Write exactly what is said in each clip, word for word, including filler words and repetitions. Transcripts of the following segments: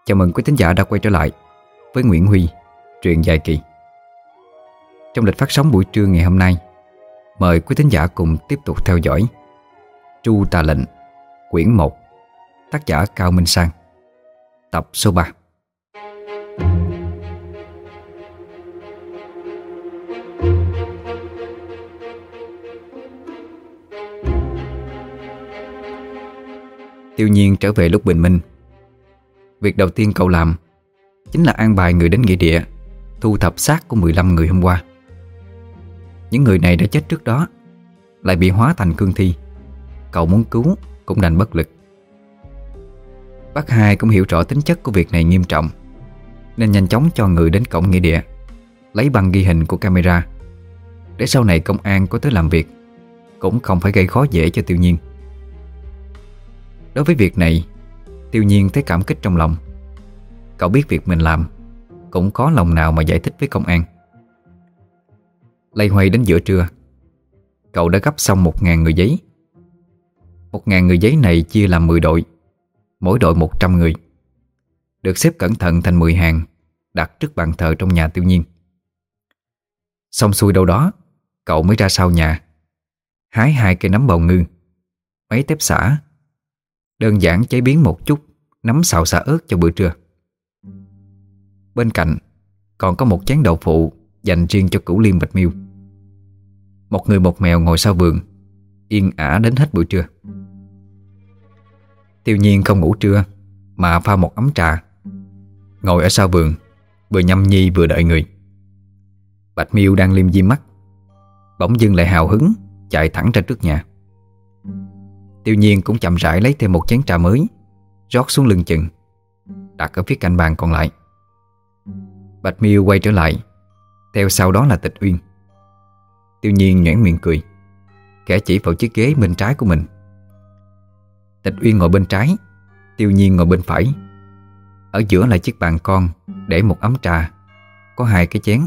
Chào mừng quý thính giả đã quay trở lại với Nguyễn Huy, truyện dài kỳ. Trong lịch phát sóng buổi trưa ngày hôm nay, mời quý thính giả cùng tiếp tục theo dõi Tru Tà Lệnh, quyển một, tác giả Cao Minh Sang, tập số ba. Tiêu Nhiên trở về lúc bình minh. Việc đầu tiên cậu làm chính là an bài người đến nghĩa địa thu thập xác của mười lăm người hôm qua. Những người này đã chết trước đó, lại bị hóa thành cương thi. Cậu muốn cứu cũng đành bất lực. Bác Hai cũng hiểu rõ tính chất của việc này nghiêm trọng, nên nhanh chóng cho người đến cổng nghĩa địa lấy băng ghi hình của camera, để sau này công an có tới làm việc cũng không phải gây khó dễ cho Tiêu Nhiên. Đối với việc này, Tiêu Nhiên thấy cảm kích trong lòng. Cậu biết việc mình làm cũng có lòng nào mà giải thích với công an. Lây hoay đến giữa trưa, cậu đã gấp xong một ngàn người giấy. Một ngàn người giấy này chia làm mười đội, mỗi đội một trăm người, được xếp cẩn thận thành mười hàng, đặt trước bàn thờ trong nhà Tiêu Nhiên. Xong xuôi đâu đó, cậu mới ra sau nhà, hái hai cây nấm bào ngư, mấy tép xả, đơn giản chế biến một chút nấm xào xả ớt cho bữa trưa. Bên cạnh còn có một chén đậu phụ dành riêng cho Cửu Liêm Bạch Miêu. Một người một mèo ngồi sau vườn, yên ả đến hết buổi trưa. Tiêu Nhiên không ngủ trưa mà pha một ấm trà, ngồi ở sau vườn, vừa nhâm nhi vừa đợi người. Bạch Miêu đang liêm diêm mắt, bỗng dưng lại hào hứng chạy thẳng ra trước nhà. Tiêu Nhiên cũng chậm rãi lấy thêm một chén trà mới, rót xuống lưng chừng, đặt ở phía cạnh bàn còn lại. Bạch Miêu quay trở lại, theo sau đó là Tịch Uyên. Tiêu Nhiên nhoẻn miệng cười, khẽ chỉ vào chiếc ghế bên trái của mình. Tịch Uyên ngồi bên trái, Tiêu Nhiên ngồi bên phải. Ở giữa là chiếc bàn con để một ấm trà, có hai cái chén.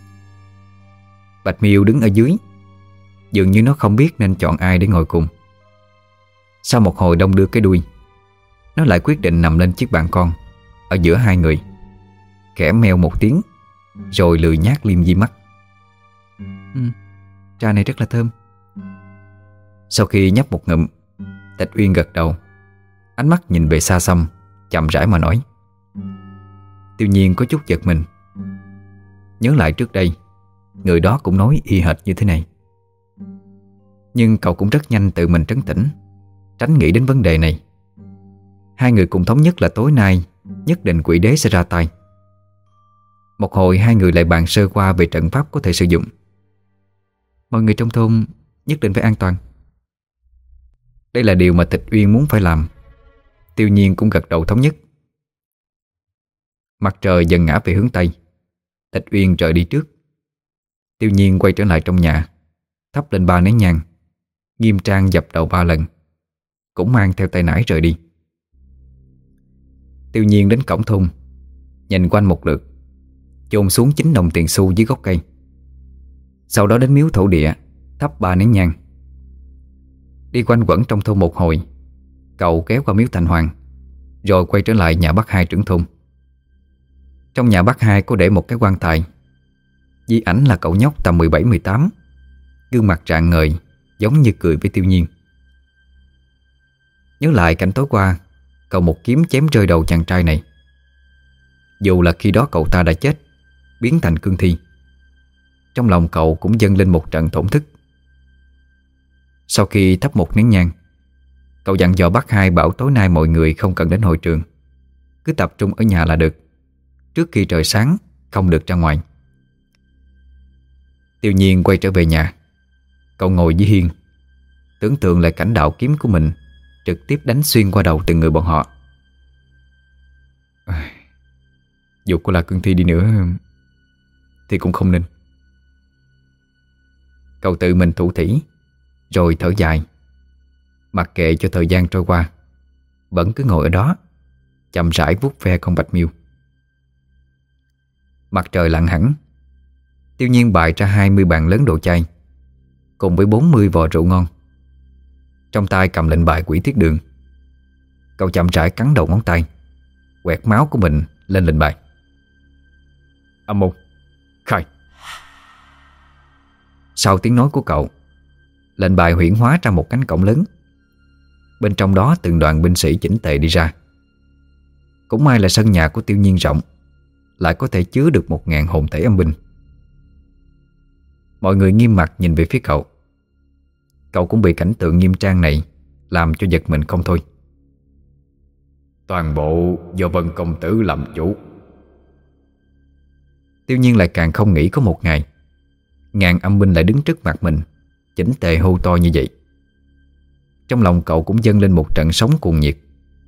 Bạch Miêu đứng ở dưới, dường như nó không biết nên chọn ai để ngồi cùng. Sau một hồi đông đưa cái đuôi, nó lại quyết định nằm lên chiếc bàn con ở giữa hai người, khẽ meo một tiếng, rồi lười nhác liêm di mắt. ừ, Trà này rất là thơm. Sau khi nhấp một ngụm, Tịch Uyên gật đầu, ánh mắt nhìn về xa xăm, chậm rãi mà nói. Tiêu Nhiên có chút giật mình, nhớ lại trước đây người đó cũng nói y hệt như thế này. Nhưng cậu cũng rất nhanh tự mình trấn tĩnh, tránh nghĩ đến vấn đề này. Hai người cùng thống nhất là tối nay nhất định quỷ đế sẽ ra tay. Một hồi hai người lại bàn sơ qua về trận pháp có thể sử dụng. Mọi người trong thôn nhất định phải an toàn. Đây là điều mà Tịch Uyên muốn phải làm. Tiêu Nhiên cũng gật đầu thống nhất. Mặt trời dần ngã về hướng Tây, Tịch Uyên rời đi trước. Tiêu Nhiên quay trở lại trong nhà, thắp lên ba nén nhang, nghiêm trang dập đầu ba lần, cũng mang theo tay nải rời đi. Tiêu Nhiên đến cổng thôn, nhìn quanh một lượt, chôn xuống chín đồng tiền xu dưới gốc cây. Sau đó đến miếu thổ địa, thắp ba nén nhang. Đi quanh quẩn trong thôn một hồi, cậu kéo qua miếu Thành Hoàng, rồi quay trở lại nhà bác Hai trưởng thôn. Trong nhà bác Hai có để một cái quan tài, di ảnh là cậu nhóc tầm mười bảy mười tám, gương mặt rạng ngời, giống như cười với Tiêu Nhiên. Nhớ lại cảnh tối qua, cậu một kiếm chém rơi đầu chàng trai này. Dù là khi đó cậu ta đã chết, biến thành cương thi, trong lòng cậu cũng dâng lên một trận thổn thức. Sau khi thắp một nén nhang, cậu dặn dò bác Hai bảo tối nay mọi người không cần đến hội trường, cứ tập trung ở nhà là được. Trước khi trời sáng không được ra ngoài. Tiêu Nhiên quay trở về nhà. Cậu ngồi dưới hiên, tưởng tượng lại cảnh đạo kiếm của mình trực tiếp đánh xuyên qua đầu từng người bọn họ. à, Dù có là cương thi đi nữa thì cũng không nên. Cậu tự mình thủ thỉ, rồi thở dài. Mặc kệ cho thời gian trôi qua, vẫn cứ ngồi ở đó, chậm rãi vuốt ve con Bạch Miêu. Mặt trời lặn hẳn, Tiêu Nhiên bày ra hai mươi bàn lớn đồ chay cùng với bốn mươi vò rượu ngon. Trong tay cầm lệnh bài Quỷ Tiết Đường. Cậu chậm rãi cắn đầu ngón tay, quẹt máu của mình lên lệnh bài. Âm mưu, khai. Sau tiếng nói của cậu, lệnh bài huyễn hóa ra một cánh cổng lớn. Bên trong đó từng đoàn binh sĩ chỉnh tề đi ra. Cũng may là sân nhà của Tiêu Nhiên rộng, lại có thể chứa được một ngàn hồn thể âm binh. Mọi người nghiêm mặt nhìn về phía cậu. Cậu cũng bị cảnh tượng nghiêm trang này làm cho giật mình không thôi. Toàn bộ do Vân công tử làm chủ. Tiêu Nhiên lại càng không nghĩ có một ngày ngàn âm binh lại đứng trước mặt mình, chỉnh tề hô to như vậy. Trong lòng cậu cũng dâng lên một trận sóng cuồng nhiệt.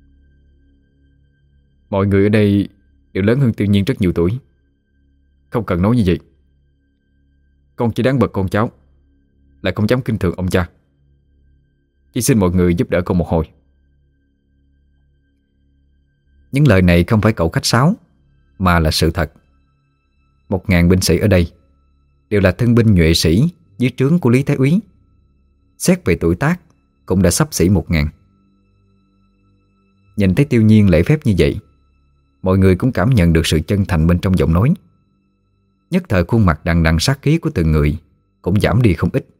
Mọi người ở đây đều lớn hơn Tiêu Nhiên rất nhiều tuổi, không cần nói như vậy. Con chỉ đáng bật con cháu, lại không dám kinh thường ông cha. Chỉ xin mọi người giúp đỡ con một hồi. Những lời này không phải cậu khách sáo, mà là sự thật. Một ngàn binh sĩ ở đây đều là thân binh nhuệ sĩ dưới trướng của Lý Thái Úy. Xét về tuổi tác cũng đã xấp xỉ một ngàn. Nhìn thấy Tiêu Nhiên lễ phép như vậy, mọi người cũng cảm nhận được sự chân thành bên trong giọng nói. Nhất thời khuôn mặt đằng đằng sát khí của từng người cũng giảm đi không ít.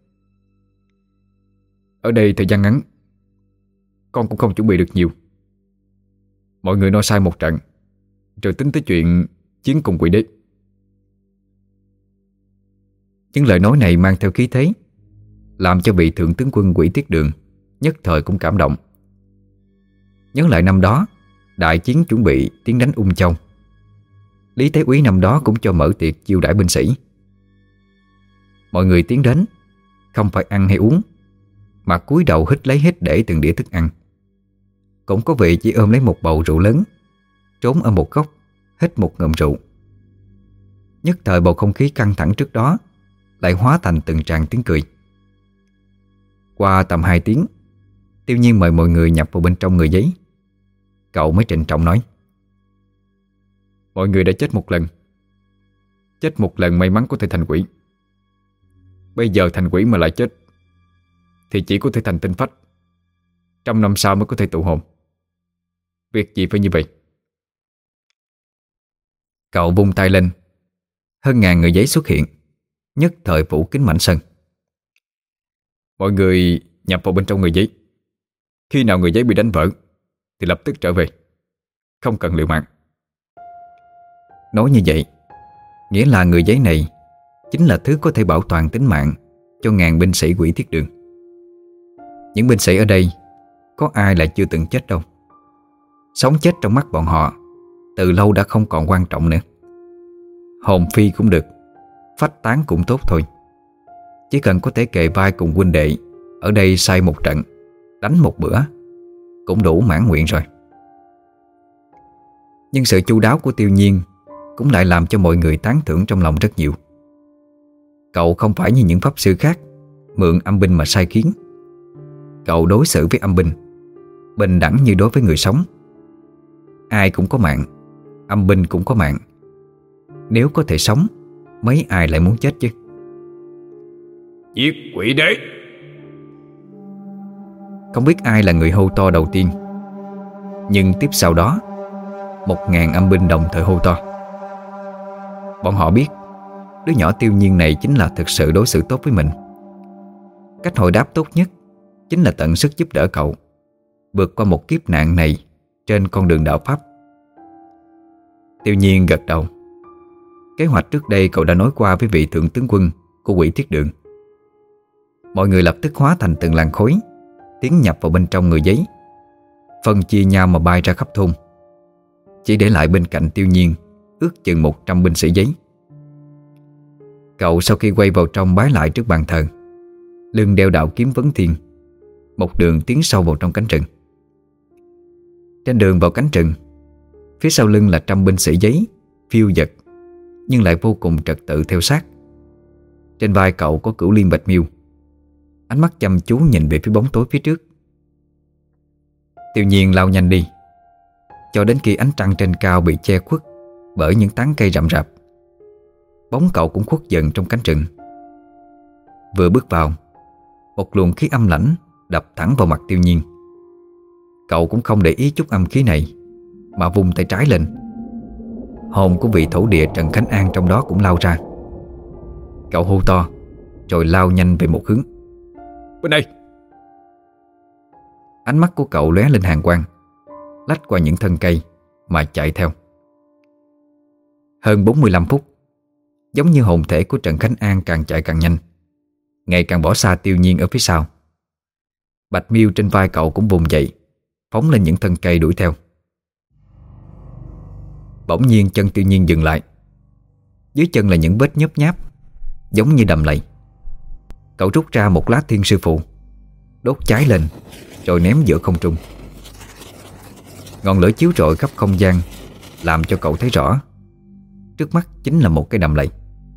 Ở đây thời gian ngắn, con cũng không chuẩn bị được nhiều. Mọi người nói sai một trận, rồi tính tới chuyện chiến cùng quỷ đế. Những lời nói này mang theo khí thế, làm cho vị thượng tướng quân Quỷ Tiết Đường nhất thời cũng cảm động. Nhớ lại năm đó đại chiến chuẩn bị tiến đánh Ung Châu, Lý Thái Úy năm đó cũng cho mở tiệc chiêu đãi binh sĩ. Mọi người tiến đến không phải ăn hay uống, mà cúi đầu hít lấy hết để từng đĩa thức ăn. Cũng có vị chỉ ôm lấy một bầu rượu lớn, trốn ở một góc hít một ngụm rượu. Nhất thời bầu không khí căng thẳng trước đó lại hóa thành từng tràng tiếng cười. Qua tầm hai tiếng, Tiêu Nhiên mời mọi người nhập vào bên trong người giấy. Cậu mới trịnh trọng nói: mọi người đã chết một lần, chết một lần may mắn có thể thành quỷ. Bây giờ thành quỷ mà lại chết thì chỉ có thể thành tinh phách, trăm năm sau mới có thể tụ hồn. Việc gì phải như vậy? Cậu vung tay lên, hơn ngàn người giấy xuất hiện, nhất thời phủ kín mảnh sân. Mọi người nhập vào bên trong người giấy. Khi nào người giấy bị đánh vỡ thì lập tức trở về, không cần liều mạng. Nói như vậy nghĩa là người giấy này chính là thứ có thể bảo toàn tính mạng cho ngàn binh sĩ Quỷ Thiết Đường. Những binh sĩ ở đây có ai là chưa từng chết đâu. Sống chết trong mắt bọn họ từ lâu đã không còn quan trọng nữa. Hồn phi cũng được, phách tán cũng tốt thôi. Chỉ cần có thể kề vai cùng huynh đệ ở đây say một trận, đánh một bữa cũng đủ mãn nguyện rồi. Nhưng sự chu đáo của Tiêu Nhiên cũng lại làm cho mọi người tán thưởng trong lòng rất nhiều. Cậu không phải như những pháp sư khác mượn âm binh mà sai khiến. Cậu đối xử với âm binh bình đẳng như đối với người sống. Ai cũng có mạng, âm binh cũng có mạng. Nếu có thể sống, mấy ai lại muốn chết chứ? Giết quỷ đế! Không biết ai là người hô to đầu tiên, nhưng tiếp sau đó một ngàn âm binh đồng thời hô to. Bọn họ biết đứa nhỏ Tiêu Nhiên này chính là thực sự đối xử tốt với mình. Cách hồi đáp tốt nhất chính là tận sức giúp đỡ cậu vượt qua một kiếp nạn này trên con đường đạo Pháp. Tiêu Nhiên gật đầu. Kế hoạch trước đây cậu đã nói qua với vị thượng tướng quân của Quỷ Thiết Đường. Mọi người lập tức hóa thành từng làn khối, tiến nhập vào bên trong người giấy, phân chia nhau mà bay ra khắp thôn, chỉ để lại bên cạnh Tiêu Nhiên ước chừng một trăm binh sĩ giấy. Cậu sau khi quay vào trong bái lại trước bàn thờ, lưng đeo đạo kiếm vấn thiên, một đường tiến sâu vào trong cánh rừng. Trên đường vào cánh rừng, phía sau lưng là trăm binh sĩ giấy phiêu dật nhưng lại vô cùng trật tự theo sát. Trên vai cậu có Cửu Liên Bạch Miêu, ánh mắt chăm chú nhìn về phía bóng tối phía trước. Tiêu Nhiên lao nhanh đi, cho đến khi ánh trăng trên cao bị che khuất bởi những tán cây rậm rạp. Bóng cậu cũng khuất dần trong cánh rừng. Vừa bước vào, một luồng khí âm lãnh đập thẳng vào mặt Tiêu Nhiên. Cậu cũng không để ý chút âm khí này, mà vung tay trái lên. Hồn của vị thổ địa Trần Khánh An trong đó cũng lao ra. Cậu hô to rồi lao nhanh về một hướng. Bên đây! Ánh mắt của cậu lóe lên hàn quang, lách qua những thân cây mà chạy theo. Hơn bốn mươi lăm phút, giống như hồn thể của Trần Khánh An càng chạy càng nhanh, ngày càng bỏ xa Tiêu Nhiên ở phía sau. Bạch Miêu trên vai cậu cũng vùng dậy, phóng lên những thân cây đuổi theo. Bỗng nhiên chân Tiêu Nhiên dừng lại. Dưới chân là những vết nhớp nháp giống như đầm lầy. Cậu rút ra một lá thiên sư phù, đốt cháy lên rồi ném giữa không trung. Ngọn lửa chiếu rọi khắp không gian, làm cho cậu thấy rõ trước mắt chính là một cái đầm lầy.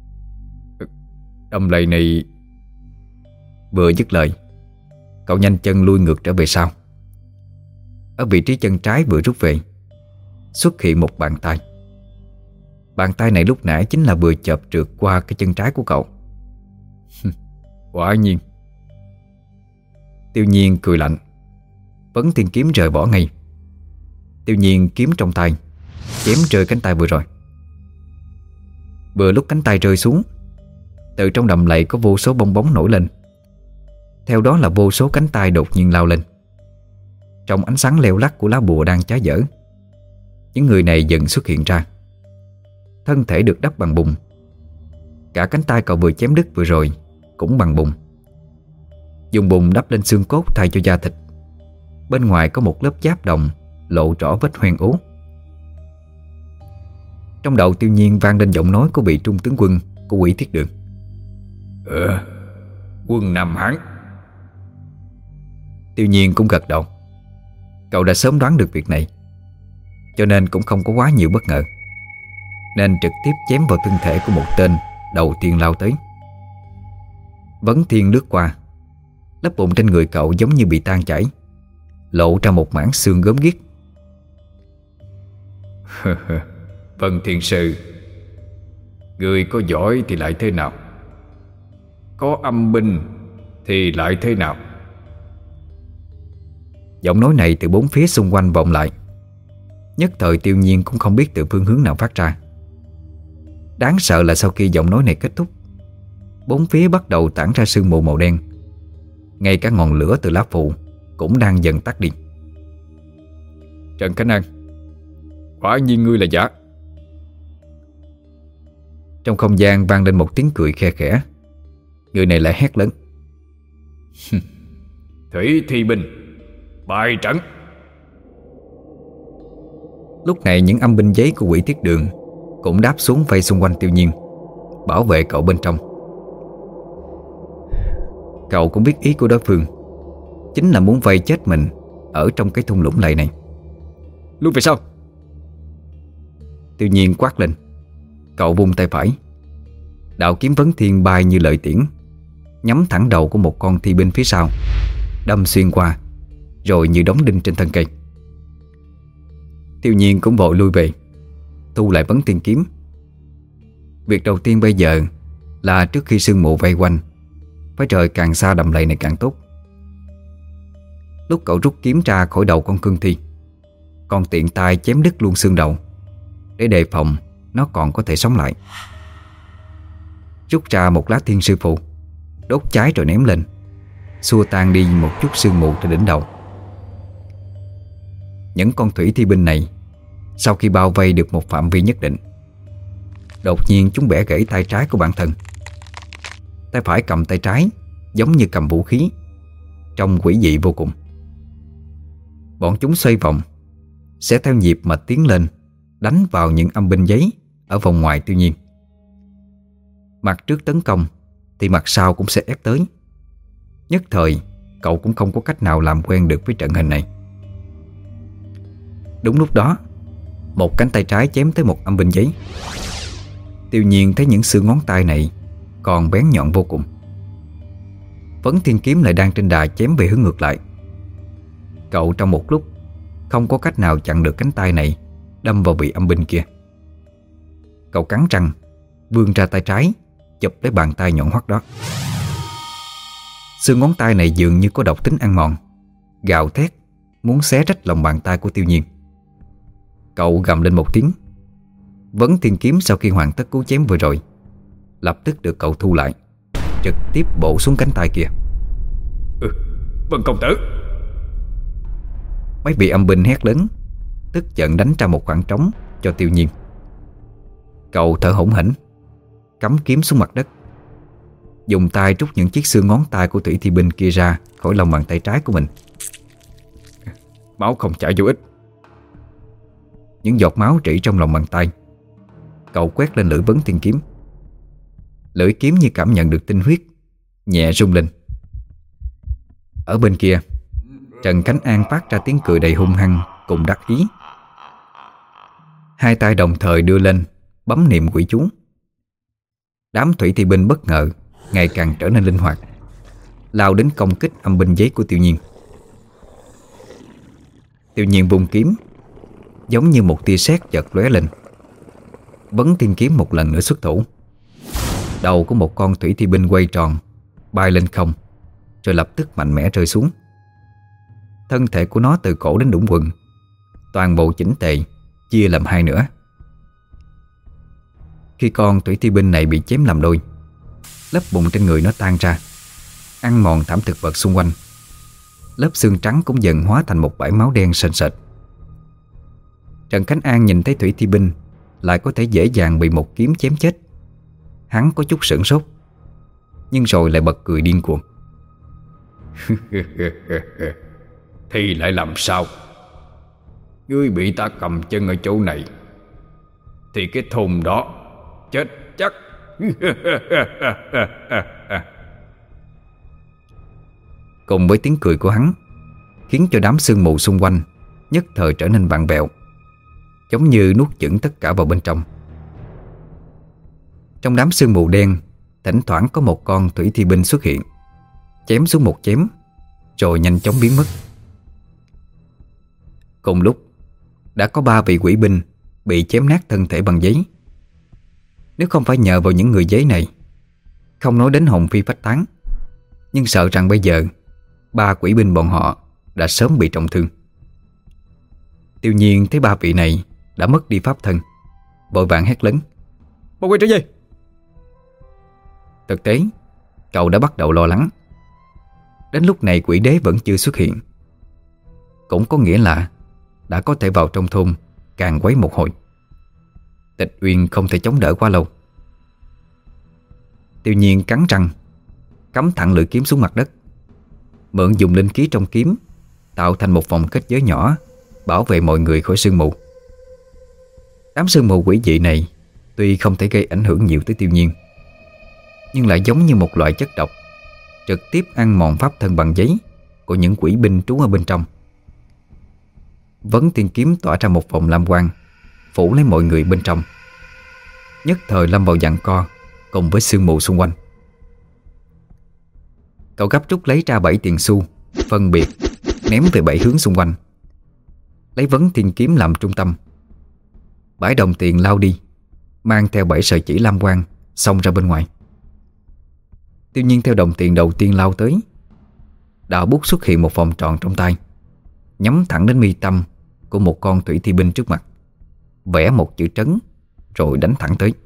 Đầm lầy này... Vừa dứt lời, cậu nhanh chân lui ngược trở về sau. Ở vị trí chân trái vừa rút về, xuất hiện một bàn tay. Bàn tay này lúc nãy chính là vừa chợp trượt qua cái chân trái của cậu. Quả nhiên. Tiêu Nhiên cười lạnh, vấn thiên kiếm rời bỏ ngay. Tiêu Nhiên kiếm trong tay chém rơi cánh tay vừa rồi. Vừa lúc cánh tay rơi xuống, từ trong đầm lầy có vô số bong bóng nổi lên. Theo đó là vô số cánh tay đột nhiên lao lên. Trong ánh sáng leo lắc của lá bùa đang cháy dở, những người này dần xuất hiện ra. Thân thể được đắp bằng bùn. Cả cánh tay cậu vừa chém đứt vừa rồi cũng bằng bùn. Dùng bùn đắp lên xương cốt thay cho da thịt. Bên ngoài có một lớp giáp đồng lộ rõ vết hoen ố. Trong đầu Tiêu Nhiên vang lên giọng nói của vị trung tướng quân của Quỷ Thiết Đường. Ờ, quân Nam Hán. Tiêu Nhiên cũng gật đầu. Cậu đã sớm đoán được việc này, cho nên cũng không có quá nhiều bất ngờ, nên trực tiếp chém vào thân thể của một tên đầu tiên lao tới. Vấn thiên lướt qua, lớp bùn trên người cậu giống như bị tan chảy, lộ ra một mảng xương gớm ghiếc. Vân Thiên Sư, người có giỏi thì lại thế nào? Có âm binh thì lại thế nào? Giọng nói này từ bốn phía xung quanh vọng lại. Nhất thời Tiêu Nhiên cũng không biết từ phương hướng nào phát ra. Đáng sợ là sau khi giọng nói này kết thúc, bốn phía bắt đầu tản ra sương mù màu đen. Ngay cả ngọn lửa từ lá phù cũng đang dần tắt đi. Trần Khánh An, quả nhiên ngươi là giả. Trong không gian vang lên một tiếng cười khe khẽ. Người này lại hét lớn. Thủy Thi Binh, bại trận. Lúc này những âm binh giấy của Quỷ Thiết Đường cũng đáp xuống vây xung quanh Tiêu Nhiên, bảo vệ cậu bên trong. Cậu cũng biết ý của đối phương, chính là muốn vây chết mình ở trong cái thung lũng lầy này. Lui về sau. Tiêu Nhiên quát lên. Cậu vung tay phải, đạo kiếm vấn thiên bay như lợi tiễn, nhắm thẳng đầu của một con thi binh phía sau, đâm xuyên qua, rồi như đóng đinh trên thân cây. Tiêu Nhiên cũng vội lui về, thu lại vấn thiên kiếm. Việc đầu tiên bây giờ là trước khi sương mù vây quanh, phải rời càng xa đầm lầy này càng tốt. Lúc cậu rút kiếm ra khỏi đầu con cương thi, còn tiện tay chém đứt luôn xương đầu, để đề phòng nó còn có thể sống lại. Rút ra một lá thiên sư phù, đốt cháy rồi ném lên, xua tan đi một chút sương mù trên đỉnh đầu. Những con thủy thi binh này sau khi bao vây được một phạm vi nhất định, đột nhiên chúng bẻ gãy tay trái của bản thân. Tay phải cầm tay trái giống như cầm vũ khí, trông quỷ dị vô cùng. Bọn chúng xoay vòng, sẽ theo nhịp mà tiến lên, đánh vào những âm binh giấy ở vòng ngoài Tiêu Nhiên. Mặt trước tấn công thì mặt sau cũng sẽ ép tới. Nhất thời cậu cũng không có cách nào làm quen được với trận hình này. Đúng lúc đó, một cánh tay trái chém tới một âm binh giấy. Tiêu Nhiên thấy những xương ngón tay này còn bén nhọn vô cùng. Vấn thiên kiếm lại đang trên đà chém về hướng ngược lại. Cậu trong một lúc không có cách nào chặn được cánh tay này đâm vào vị âm binh kia. Cậu cắn răng, vươn ra tay trái chụp lấy bàn tay nhọn hoắt đó. Xương ngón tay này dường như có độc tính ăn mòn, gào thét muốn xé rách lòng bàn tay của Tiêu Nhiên. Cậu gầm lên một tiếng. Vấn thiên kiếm sau khi hoàn tất cú chém vừa rồi lập tức được cậu thu lại, trực tiếp bổ xuống cánh tay kia. Ừ, Vân công tử. Mấy vị âm binh hét lớn, tức giận đánh ra một khoảng trống cho Tiêu Nhiên. Cậu thở hổn hển, cắm kiếm xuống mặt đất, dùng tay trút những chiếc xương ngón tay của thủy thi binh kia ra khỏi lòng bàn tay trái của mình. Máu không chảy vô ích. Những giọt máu rỉ trong lòng bàn tay. Cậu quét lên lưỡi vấn thiên kiếm. Lưỡi kiếm như cảm nhận được tinh huyết, nhẹ rung lên. Ở bên kia, Trần Khánh An phát ra tiếng cười đầy hung hăng cùng đắc ý. Hai tay đồng thời đưa lên, bấm niệm quỷ chú. Đám thủy thi binh bất ngờ ngày càng trở nên linh hoạt, lao đến công kích âm binh giấy của Tiêu Nhiên. Tiêu Nhiên vung kiếm, giống như một tia sét chợt lóe lên. Vấn thiên kiếm một lần nữa xuất thủ. Đầu của một con thủy thi binh quay tròn, bay lên không, rồi lập tức mạnh mẽ rơi xuống. Thân thể của nó từ cổ đến đũng quần, toàn bộ chỉnh tề, chia làm hai nửa. Khi con thủy thi binh này bị chém làm đôi, lớp bụng trên người nó tan ra, ăn mòn thảm thực vật xung quanh. Lớp xương trắng cũng dần hóa thành một bãi máu đen sền sệt. Trần Khánh An nhìn thấy thủy thi binh lại có thể dễ dàng bị một kiếm chém chết. Hắn có chút sửng sốt, nhưng rồi lại bật cười điên cuồng. Thì lại làm sao? Ngươi bị ta cầm chân ở chỗ này thì cái thùng đó chết chắc. Cùng với tiếng cười của hắn, khiến cho đám sương mù xung quanh nhất thời trở nên vặn vẹo, giống như nuốt chửng tất cả vào bên trong. Trong đám sương mù đen, thỉnh thoảng có một con thủy thi binh xuất hiện, chém xuống một chém, rồi nhanh chóng biến mất. Cùng lúc, đã có ba vị quỷ binh bị chém nát thân thể bằng giấy. Nếu không phải nhờ vào những người giấy này, không nói đến hồn phi phách tán, nhưng sợ rằng bây giờ ba quỷ binh bọn họ đã sớm bị trọng thương. Tiêu Nhiên thấy ba vị này đã mất đi pháp thân, vội vàng hét lớn: Mau quay trở về! Thực tế, cậu đã bắt đầu lo lắng. Đến lúc này quỷ đế vẫn chưa xuất hiện, cũng có nghĩa là đã có thể vào trong thôn càn quấy một hồi. Tịch Uyên không thể chống đỡ quá lâu. Tiêu Nhiên cắn răng, cắm thẳng lưỡi kiếm xuống mặt đất, mượn dùng linh khí trong kiếm tạo thành một vòng kết giới nhỏ, bảo vệ mọi người khỏi sương mù. Đám sương mù quỷ dị này tuy không thể gây ảnh hưởng nhiều tới Tiêu Nhiên, nhưng lại giống như một loại chất độc, trực tiếp ăn mòn pháp thân bằng giấy của những quỷ binh trú ở bên trong. Vấn thiên kiếm tỏa ra một vòng lam quang, phủ lấy mọi người bên trong, nhất thời lâm vào giằng co cùng với sương mù xung quanh. Cậu gấp rút lấy ra bảy tiền xu, phân biệt ném về bảy hướng xung quanh, lấy vấn thiên kiếm làm trung tâm. Bảy đồng tiền lao đi, mang theo bảy sợi chỉ lam quang xông ra bên ngoài. Tiêu Nhiên theo đồng tiền đầu tiên lao tới, đạo bút xuất hiện một vòng tròn trong tay, nhắm thẳng đến mi tâm của một con thủy thi binh trước mặt, vẽ một chữ trấn rồi đánh thẳng tới.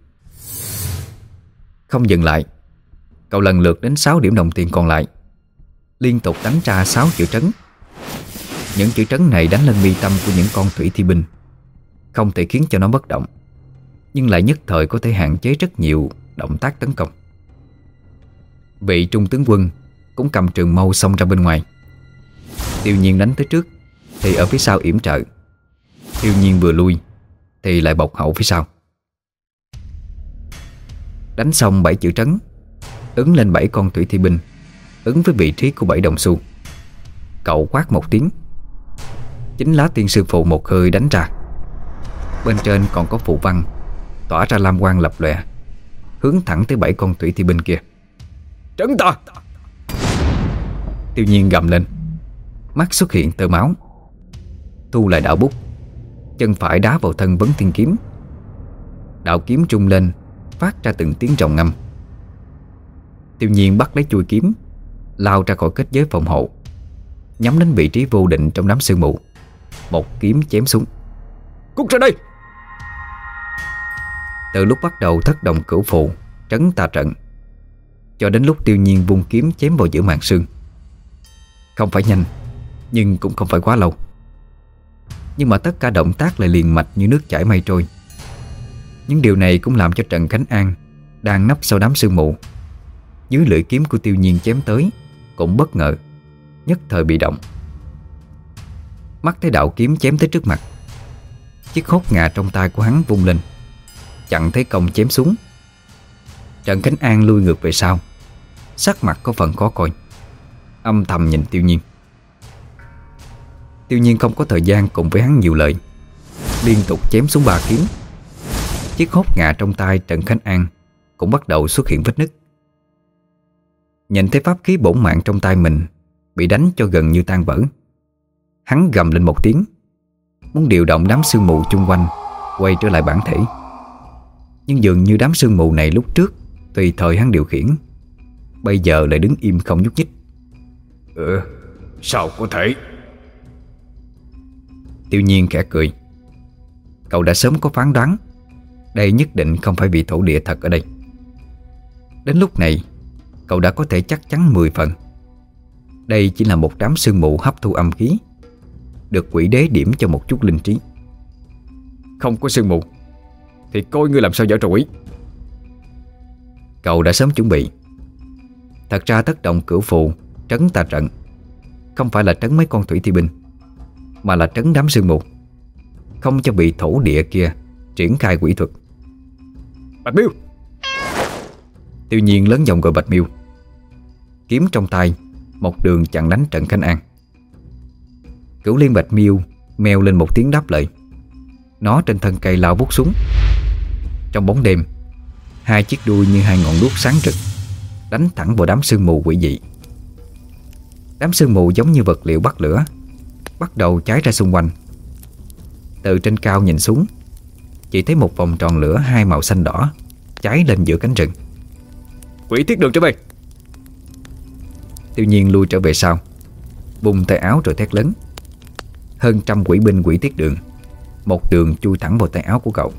Không dừng lại, cậu lần lượt đến sáu điểm đồng tiền còn lại, liên tục đánh ra sáu chữ trấn. Những chữ trấn này đánh lên mi tâm của những con thủy thi binh, không thể khiến cho nó bất động, nhưng lại nhất thời có thể hạn chế rất nhiều động tác tấn công. Vị trung tướng quân cũng cầm trường mâu xông ra bên ngoài. Tiêu Nhiên đánh tới trước thì ở phía sau yểm trợ, Tiêu Nhiên vừa lui thì lại bọc hậu phía sau. Đánh xong bảy chữ trấn, ứng lên bảy con thủy thi binh, ứng với vị trí của bảy đồng xu. Cậu quát một tiếng, chính lá tiên sư phụ một hơi đánh ra. Bên trên còn có phù văn tỏa ra lam quang lập lòe, hướng thẳng tới bảy con thủy thi binh kia. Trấn ta! Tiêu Nhiên gầm lên, mắt xuất hiện tơ máu, thu lại đạo bút, chân phải đá vào thân vấn thiên kiếm. Đạo kiếm trung lên, phát ra từng tiếng rồng ngâm. Tiêu Nhiên bắt lấy chuôi kiếm, lao ra khỏi kết giới phòng hộ, nhắm đến vị trí vô định trong đám sương mù, một kiếm chém xuống. Cút ra đây. Từ lúc bắt đầu thất động cửu phụ trấn tà trận cho đến lúc Tiêu Nhiên vung kiếm chém vào giữa màn sương, không phải nhanh, nhưng cũng không phải quá lâu. Nhưng mà tất cả động tác lại liền mạch như nước chảy mây trôi. Những điều này cũng làm cho Trần Khánh An đang nấp sau đám sương mù dưới lưỡi kiếm của Tiêu Nhiên chém tới cũng bất ngờ, nhất thời bị động. Mắt thấy đạo kiếm chém tới trước mặt, chiếc hốt ngà trong tay của hắn vung lên chặn thế công chém xuống. Trần Khánh An lui ngược về sau, sắc mặt có phần khó coi, âm thầm nhìn Tiêu Nhiên. Tiêu Nhiên không có thời gian cùng với hắn nhiều lời, liên tục chém xuống ba kiếm. Chiếc hốt ngà trong tay Trần Khánh An cũng bắt đầu xuất hiện vết nứt. Nhìn thấy pháp khí bổn mạng trong tay mình bị đánh cho gần như tan vỡ, hắn gầm lên một tiếng, muốn điều động đám sương mù chung quanh quay trở lại bản thể. Nhưng dường như đám sương mù này lúc trước tùy thời hắn điều khiển, bây giờ lại đứng im không nhúc nhích. Ừ, sao có thể? Tiêu Nhiên khẽ cười. Cậu đã sớm có phán đoán đây nhất định không phải vị thổ địa thật ở đây. Đến lúc này cậu đã có thể chắc chắn mười phần đây chỉ là một đám sương mù hấp thu âm khí, được quỷ đế điểm cho một chút linh trí. Không có sương mù thì coi ngươi làm sao giở trò quỷ. Cậu đã sớm chuẩn bị. Thật ra tất động cửu phù trấn tà trận không phải là trấn mấy con thủy thi binh, mà là trấn đám sương mù, không cho bị thổ địa kia triển khai quỷ thuật. Bạch Miêu! Tiêu Nhiên lớn giọng gọi Bạch Miêu. Kiếm trong tay một đường chặn đánh Trần Khánh An. Cửu liên Bạch Miêu meo lên một tiếng đáp lời. Nó trên thân cây lao vút xuống. Trong bóng đêm, hai chiếc đuôi như hai ngọn đuốc sáng rực đánh thẳng vào đám sương mù quỷ dị. Đám sương mù giống như vật liệu bắt lửa, bắt đầu cháy ra xung quanh. Từ trên cao nhìn xuống, chỉ thấy một vòng tròn lửa hai màu xanh đỏ cháy lên giữa cánh rừng. Quỷ thiết đường trở về! Tiêu Nhiên lui trở về sau, bung tay áo rồi thét lớn. Hơn trăm quỷ binh quỷ tiết đường một đường chui thẳng vào tay áo của cậu.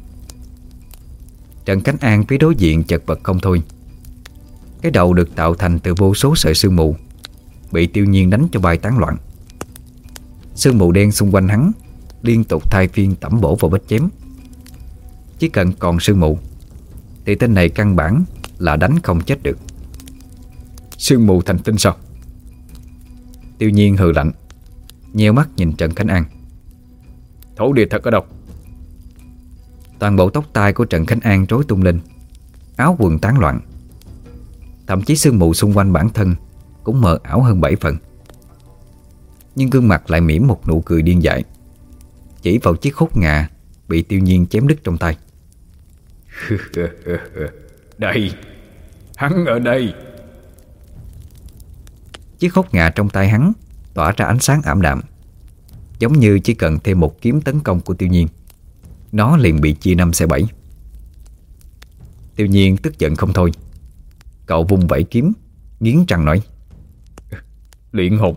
Trần Khánh An phía đối diện chật vật không thôi. Cái đầu được tạo thành từ vô số sợi sương mù bị Tiêu Nhiên đánh cho bay tán loạn. Sương mù đen xung quanh hắn liên tục thay phiên tẩm bổ vào vết chém. Chỉ cần còn sương mù thì tên này căn bản là đánh không chết được. Sương mù thành tinh sao? Tiêu Nhiên hừ lạnh, nheo mắt nhìn Trần Khánh An. Thổ địa thật ở đâu? Toàn bộ tóc tai của Trần Khánh An rối tung lên, áo quần tán loạn. Thậm chí sương mù xung quanh bản thân cũng mờ ảo hơn bảy phần. Nhưng gương mặt lại mỉm một nụ cười điên dại, chỉ vào chiếc hốt ngà bị Tiêu Nhiên chém đứt trong tay. Đây, hắn ở đây. Chiếc hốt ngà trong tay hắn tỏa ra ánh sáng ảm đạm, giống như chỉ cần thêm một kiếm tấn công của Tiêu Nhiên, nó liền bị chia năm xẻ bảy. Tiêu Nhiên tức giận không thôi. Cậu vung vẩy kiếm, nghiến răng nói: Luyện hồn.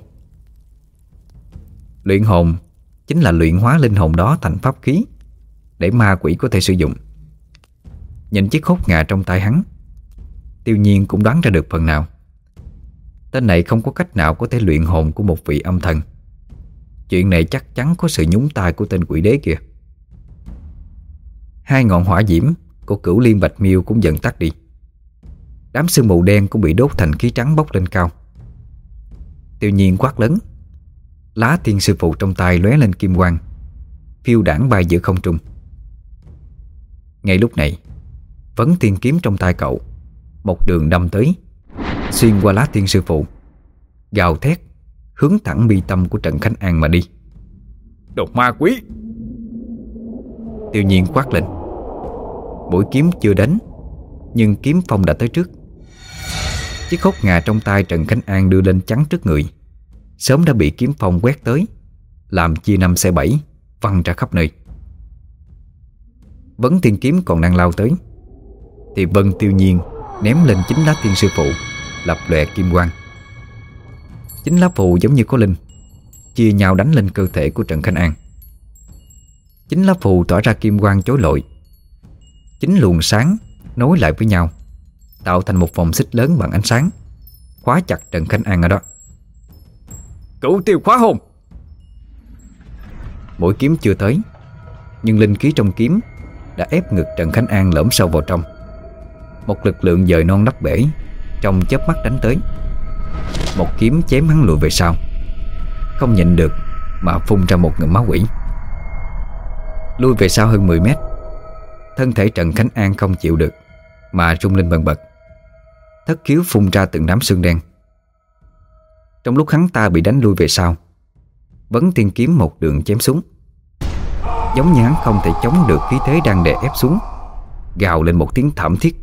Luyện hồn chính là luyện hóa linh hồn đó thành pháp khí để ma quỷ có thể sử dụng. Nhìn chiếc hốt ngà trong tay hắn, Tiêu Nhiên cũng đoán ra được phần nào. Tên này không có cách nào có thể luyện hồn của một vị âm thần. Chuyện này chắc chắn có sự nhúng tay của tên quỷ đế kia. Hai ngọn hỏa diễm của Cửu Liên Bạch Miêu cũng dần tắt đi. Đám sương mù đen cũng bị đốt thành khí trắng bốc lên cao. Tiêu Nhiên quát lớn. Lá thiên sư phụ trong tay lóe lên kim quang, phiêu đãng bay giữa không trung. Ngay lúc này, vấn thiên kiếm trong tay cậu một đường đâm tới, xuyên qua lá thiên sư phụ, gào thét hướng thẳng mi tâm của Trần Khánh An mà đi. Đồ ma quỷ! Tiêu Nhiên quát lên. Mũi kiếm chưa đến, nhưng kiếm phong đã tới trước. Chiếc hốt ngà trong tay Trần Khánh An đưa lên chắn trước người sớm đã bị kiếm phong quét tới, làm chia năm xẻ bảy, văng ra khắp nơi. Vấn thiên kiếm còn đang lao tới thì Vân Tiêu Nhiên ném lên chính lá thiên sư phụ, lập lòe kim quang. Chính lá phù giống như có linh, chia nhau đánh lên cơ thể của Trần Khánh An. Chính lá phù tỏa ra kim quang chói lọi. Chính luồng sáng nối lại với nhau, tạo thành một vòng xích lớn bằng ánh sáng, khóa chặt Trần Khánh An ở đó. Cửu tiêu khóa hồn. Mũi kiếm chưa tới, nhưng linh khí trong kiếm đã ép ngực Trần Khánh An lõm sâu vào trong. Một lực lượng dời non đắp bể trong chớp mắt đánh tới. Một kiếm chém hắn lùi về sau, không nhịn được mà phun ra một ngụm máu quỷ. Lui về sau hơn mười mét, thân thể Trần Khánh An không chịu được mà rung lên bần bật, thất khiếu phun ra từng đám xương đen. Trong lúc hắn ta bị đánh lui về sau, Vấn Thiên kiếm một đường chém xuống, giống như hắn không thể chống được khí thế đang đè ép xuống, gào lên một tiếng thảm thiết.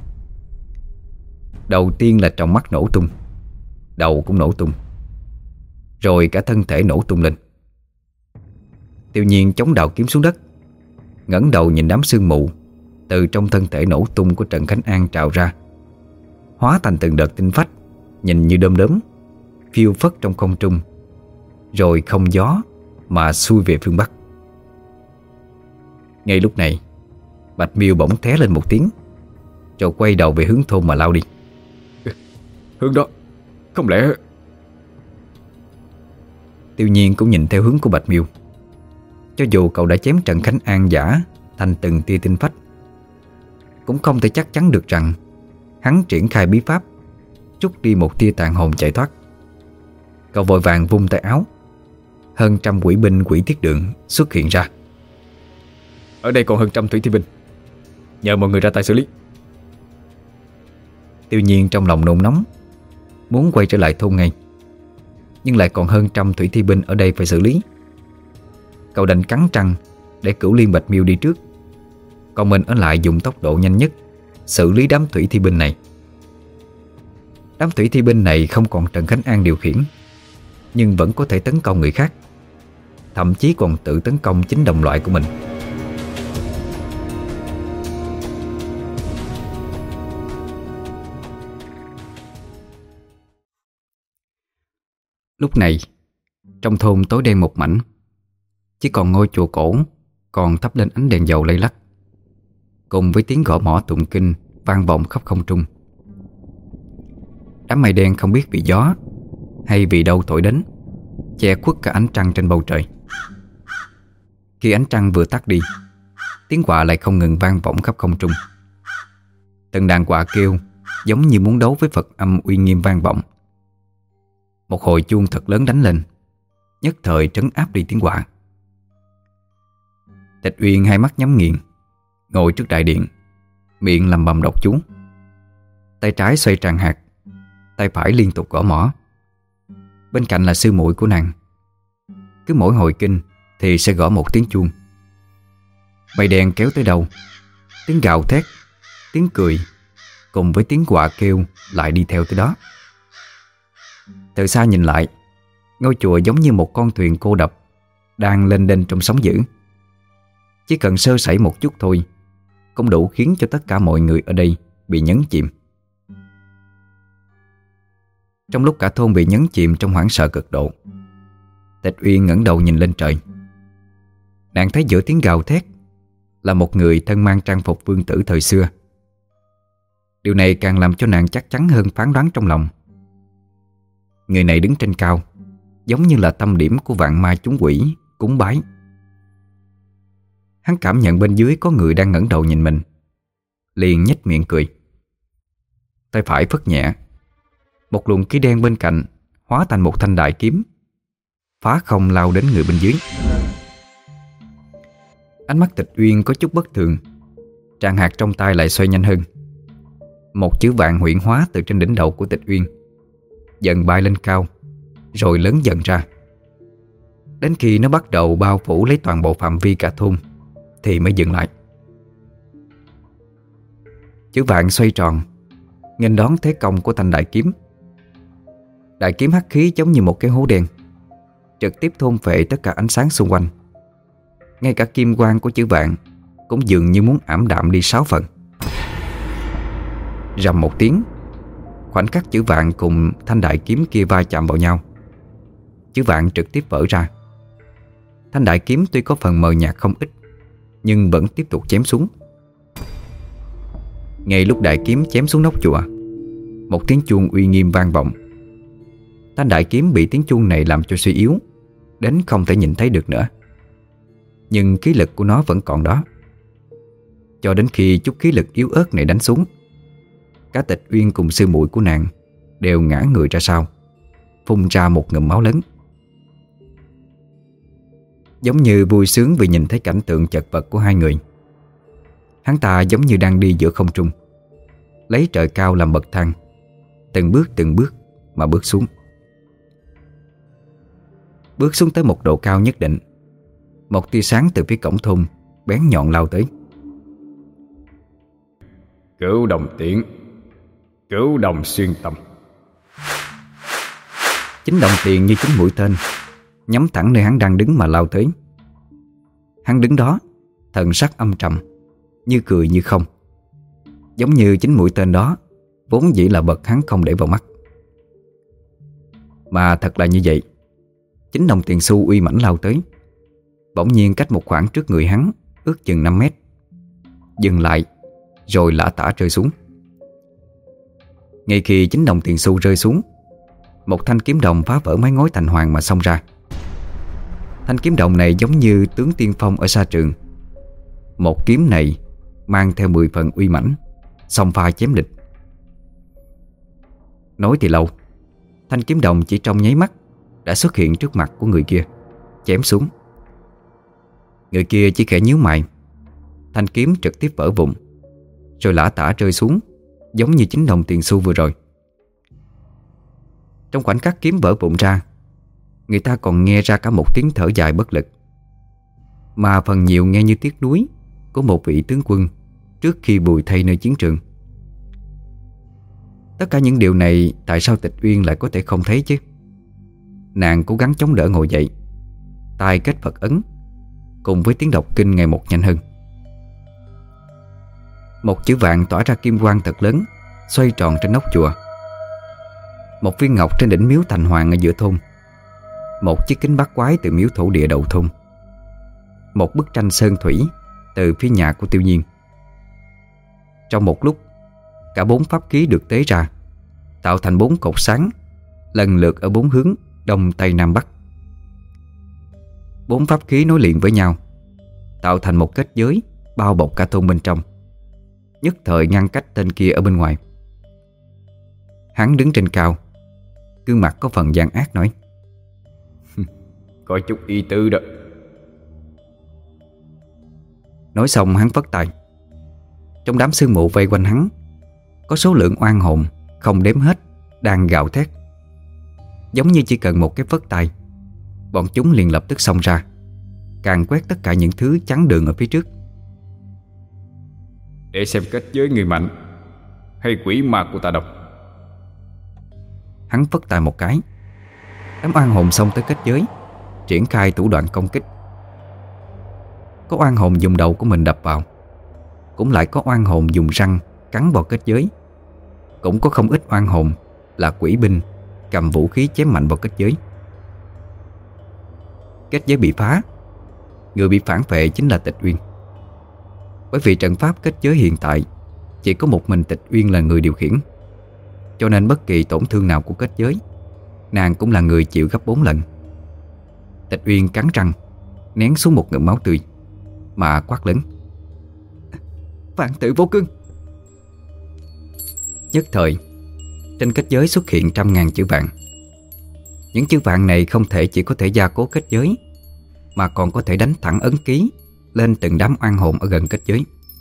Đầu tiên là trong mắt nổ tung, đầu cũng nổ tung, rồi cả thân thể nổ tung lên. Tiêu Nhiên chống đạo kiếm xuống đất, ngẩng đầu nhìn đám sương mù từ trong thân thể nổ tung của Trần Khánh An trào ra, hóa thành từng đợt tinh phách, nhìn như đom đóm phiêu phất trong không trung, rồi không gió mà xuôi về phương Bắc. Ngay lúc này, Bạch Miêu bỗng thé lên một tiếng, rồi quay đầu về hướng thôn mà lao đi. Hướng đó, không lẽ... Tiêu Nhiên cũng nhìn theo hướng của Bạch Miêu. Cho dù cậu đã chém Trần Khánh An giả thành từng tia tinh phách, cũng không thể chắc chắn được rằng hắn triển khai bí pháp trút đi một tia tàn hồn chạy thoát. Cậu vội vàng vung tay áo, hơn trăm quỷ binh quỷ thiết đường xuất hiện ra. Ở đây còn hơn trăm thủy thi binh, nhờ mọi người ra tay xử lý. Tiêu Nhiên trong lòng nôn nóng, muốn quay trở lại thôn ngay, nhưng lại còn hơn trăm thủy thi binh ở đây phải xử lý. Cậu đành cắn răng để Cửu Liên Bạch Miêu đi trước, còn mình ở lại dùng tốc độ nhanh nhất xử lý đám thủy thi binh này. Đám thủy thi binh này không còn Trần Khánh An điều khiển, nhưng vẫn có thể tấn công người khác, thậm chí còn tự tấn công chính đồng loại của mình. Lúc này, trong thôn tối đen một mảnh, chỉ còn ngôi chùa cổ còn thắp lên ánh đèn dầu lay lắc, cùng với tiếng gõ mõ tụng kinh vang vọng khắp không trung. Đám mây đen không biết vì gió hay vì đâu thổi đến, che khuất cả ánh trăng trên bầu trời. Khi ánh trăng vừa tắt đi, tiếng quạ lại không ngừng vang vọng khắp không trung. Từng đàn quạ kêu giống như muốn đấu với Phật âm uy nghiêm vang vọng. Một hồi chuông thật lớn đánh lên, nhất thời trấn áp đi tiếng quạ. Tịch Uyên hai mắt nhắm nghiền, ngồi trước đại điện, miệng lầm bầm đọc chú. Tay trái xoay tràng hạt, tay phải liên tục gõ mõ. Bên cạnh là sư muội của nàng, cứ mỗi hồi kinh thì sẽ gõ một tiếng chuông. Mây đen kéo tới đâu, tiếng gào thét, tiếng cười cùng với tiếng quạ kêu lại đi theo tới đó. Từ xa nhìn lại, ngôi chùa giống như một con thuyền cô độc đang lênh đênh trong sóng dữ. Chỉ cần sơ sẩy một chút thôi cũng đủ khiến cho tất cả mọi người ở đây bị nhấn chìm. Trong lúc cả thôn bị nhấn chìm trong hoảng sợ cực độ, Tịch Uyên ngẩng đầu nhìn lên trời. Nàng thấy giữa tiếng gào thét là một người thân mang trang phục vương tử thời xưa. Điều này càng làm cho nàng chắc chắn hơn phán đoán trong lòng. Người này đứng trên cao, giống như là tâm điểm của vạn ma chúng quỷ cúng bái. Hắn cảm nhận bên dưới có người đang ngẩng đầu nhìn mình, liền nhếch miệng cười. Tay phải phất nhẹ, một luồng khí đen bên cạnh hóa thành một thanh đại kiếm, phá không lao đến người bên dưới. Ánh mắt Tịch Uyên có chút bất thường, tràng hạt trong tay lại xoay nhanh hơn. Một chữ vạn huyễn hóa từ trên đỉnh đầu của Tịch Uyên, dần bay lên cao, rồi lớn dần ra. Đến khi nó bắt đầu bao phủ lấy toàn bộ phạm vi cả thôn thì mới dừng lại. Chữ vạn xoay tròn, nghênh đón thế công của thanh đại kiếm. Đại kiếm hắc khí giống như một cái hố đen, trực tiếp thôn phệ tất cả ánh sáng xung quanh. Ngay cả kim quang của chữ vạn cũng dường như muốn ảm đạm đi sáu phần. Rầm một tiếng, khoảnh khắc chữ vạn cùng thanh đại kiếm kia va chạm vào nhau, chữ vạn trực tiếp vỡ ra. Thanh đại kiếm tuy có phần mờ nhạt không ít, nhưng vẫn tiếp tục chém xuống. Ngay lúc đại kiếm chém xuống nóc chùa, một tiếng chuông uy nghiêm vang vọng. Thanh đại kiếm bị tiếng chuông này làm cho suy yếu đến không thể nhìn thấy được nữa, nhưng khí lực của nó vẫn còn đó. Cho đến khi chút khí lực yếu ớt này đánh xuống, cả Tịch Uyên cùng sư muội của nàng đều ngã người ra sau, phun ra một ngụm máu lớn. Giống như vui sướng vì nhìn thấy cảnh tượng chật vật của hai người, hắn ta giống như đang đi giữa không trung, lấy trời cao làm bậc thang, từng bước từng bước mà bước xuống. Bước xuống tới một độ cao nhất định, một tia sáng từ phía cổng thôn bén nhọn lao tới. Cửu đồng tiễn, cửu đồng xuyên tâm. Chính đồng tiền như chính mũi tên nhắm thẳng nơi hắn đang đứng mà lao tới. Hắn đứng đó, thần sắc âm trầm, như cười như không, giống như chính mũi tên đó vốn dĩ là bậc hắn không để vào mắt. Mà thật là như vậy. Chính đồng tiền xu uy mãnh lao tới, bỗng nhiên cách một khoảng trước người hắn ước chừng năm mét, dừng lại rồi lả tả rơi xuống. Ngay khi chính đồng tiền xu rơi xuống, một thanh kiếm đồng phá vỡ mái ngói thành hoàng mà xông ra. Thanh kiếm đồng này giống như tướng tiên phong ở xa trường. Một kiếm này mang theo mười phần uy mãnh, xông pha chém địch. Nói thì lâu, thanh kiếm đồng chỉ trong nháy mắt đã xuất hiện trước mặt của người kia, chém xuống. Người kia chỉ khẽ nhíu mày, thanh kiếm trực tiếp vỡ vụn, rồi lả tả rơi xuống, giống như chính đồng tiền xu vừa rồi. Trong khoảnh khắc kiếm vỡ vụn ra, người ta còn nghe ra cả một tiếng thở dài bất lực, mà phần nhiều nghe như tiếc nuối của một vị tướng quân trước khi bùi thây nơi chiến trường. Tất cả những điều này tại sao Tịch Uyên lại có thể không thấy chứ? Nàng cố gắng chống đỡ ngồi dậy, tay kết Phật ấn, cùng với tiếng đọc kinh ngày một nhanh hơn. Một chữ vạn tỏa ra kim quang thật lớn, xoay tròn trên nóc chùa. Một viên ngọc trên đỉnh miếu thành hoàng ở giữa thôn, một chiếc kính bát quái từ miếu thổ địa đầu thôn, một bức tranh sơn thủy từ phía nhà của Tiêu Nhiên. Trong một lúc, cả bốn pháp khí được tế ra, tạo thành bốn cột sáng, lần lượt ở bốn hướng đông tây nam bắc. Bốn pháp khí nối liền với nhau, tạo thành một kết giới bao bọc cả thôn bên trong, nhất thời ngăn cách tên kia ở bên ngoài. Hắn đứng trên cao, gương mặt có phần gian ác nói: Có chút ý tứ đó. Nói xong hắn phất tay. Trong đám sương mù vây quanh hắn, có số lượng oan hồn không đếm hết đang gào thét. Giống như chỉ cần một cái phất tay, bọn chúng liền lập tức xông ra, càn quét tất cả những thứ chắn đường ở phía trước. Để xem kết giới người mạnh hay quỷ ma của ta đâu. Hắn phất tay một cái, đám oan hồn xông tới kết giới, triển khai thủ đoạn công kích. Có oan hồn dùng đầu của mình đập vào, cũng lại có oan hồn dùng răng cắn vào kết giới. Cũng có không ít oan hồn là quỷ binh cầm vũ khí chém mạnh vào kết giới. Kết giới bị phá, người bị phản vệ chính là Tịch Uyên. Bởi vì trận pháp kết giới hiện tại chỉ có một mình Tịch Uyên là người điều khiển, cho nên bất kỳ tổn thương nào của kết giới, nàng cũng là người chịu gấp bốn lần. Tịch Uyên cắn răng, nén xuống một ngụm máu tươi, mà quát lớn: Vạn tự vô cương! Nhất thời, trên kết giới xuất hiện trăm ngàn chữ vạn. Những chữ vạn này không thể chỉ có thể gia cố kết giới, mà còn có thể đánh thẳng ấn ký lên từng đám oan hồn ở gần kết giới.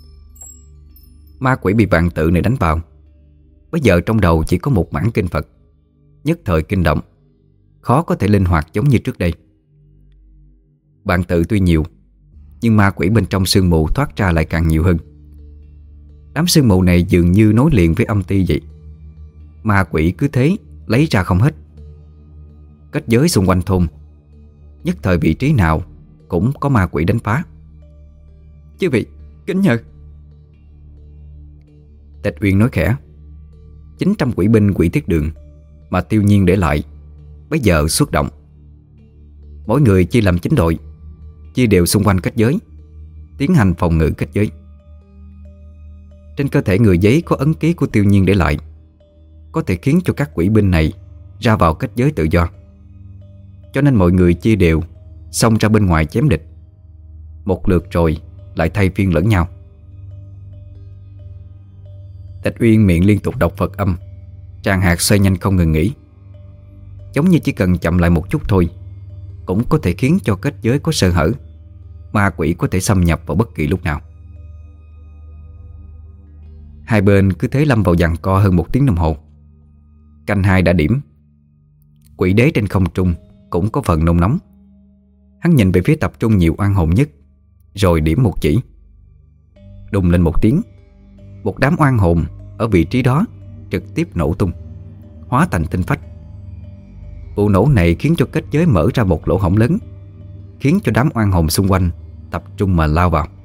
Ma quỷ bị vạn tự này đánh vào, bây giờ trong đầu chỉ có một mảng kinh Phật, nhất thời kinh động, khó có thể linh hoạt giống như trước đây. Vạn tự tuy nhiều, nhưng ma quỷ bên trong sương mù thoát ra lại càng nhiều hơn. Đám sương mù này dường như nối liền với âm ti vậy. Ma quỷ cứ thế lấy ra không hết. Kết giới xung quanh thôn, nhất thời vị trí nào cũng có ma quỷ đánh phá. Chư vị, kính nhờ. Tịch Uyên nói khẽ. Chín trăm quỷ binh quỷ thiết đường mà Tiêu Nhiên để lại bây giờ xuất động. Mỗi người chia làm chín đội, chia đều xung quanh kết giới, tiến hành phòng ngự kết giới. Trên cơ thể người giấy có ấn ký của Tiêu Nhiên để lại, có thể khiến cho các quỷ binh này ra vào kết giới tự do. Cho nên mọi người chia đều xông ra bên ngoài chém địch. Một lượt rồi lại thay phiên lẫn nhau. Tịch Uyên miệng liên tục đọc Phật âm, tràng hạt xoay nhanh không ngừng nghỉ. Giống như chỉ cần chậm lại một chút thôi cũng có thể khiến cho kết giới có sơ hở, ma quỷ có thể xâm nhập vào bất kỳ lúc nào. Hai bên cứ thế lâm vào giằng co hơn một tiếng đồng hồ. Canh hai đã điểm. Quỷ đế trên không trung cũng có phần nôn nóng. Hắn nhìn về phía tập trung nhiều oan hồn nhất, rồi điểm một chỉ. Đùng lên một tiếng, một đám oan hồn ở vị trí đó trực tiếp nổ tung, hóa thành tinh phách. Vụ nổ này khiến cho kết giới mở ra một lỗ hổng lớn, khiến cho đám oan hồn xung quanh tập trung mà lao vào.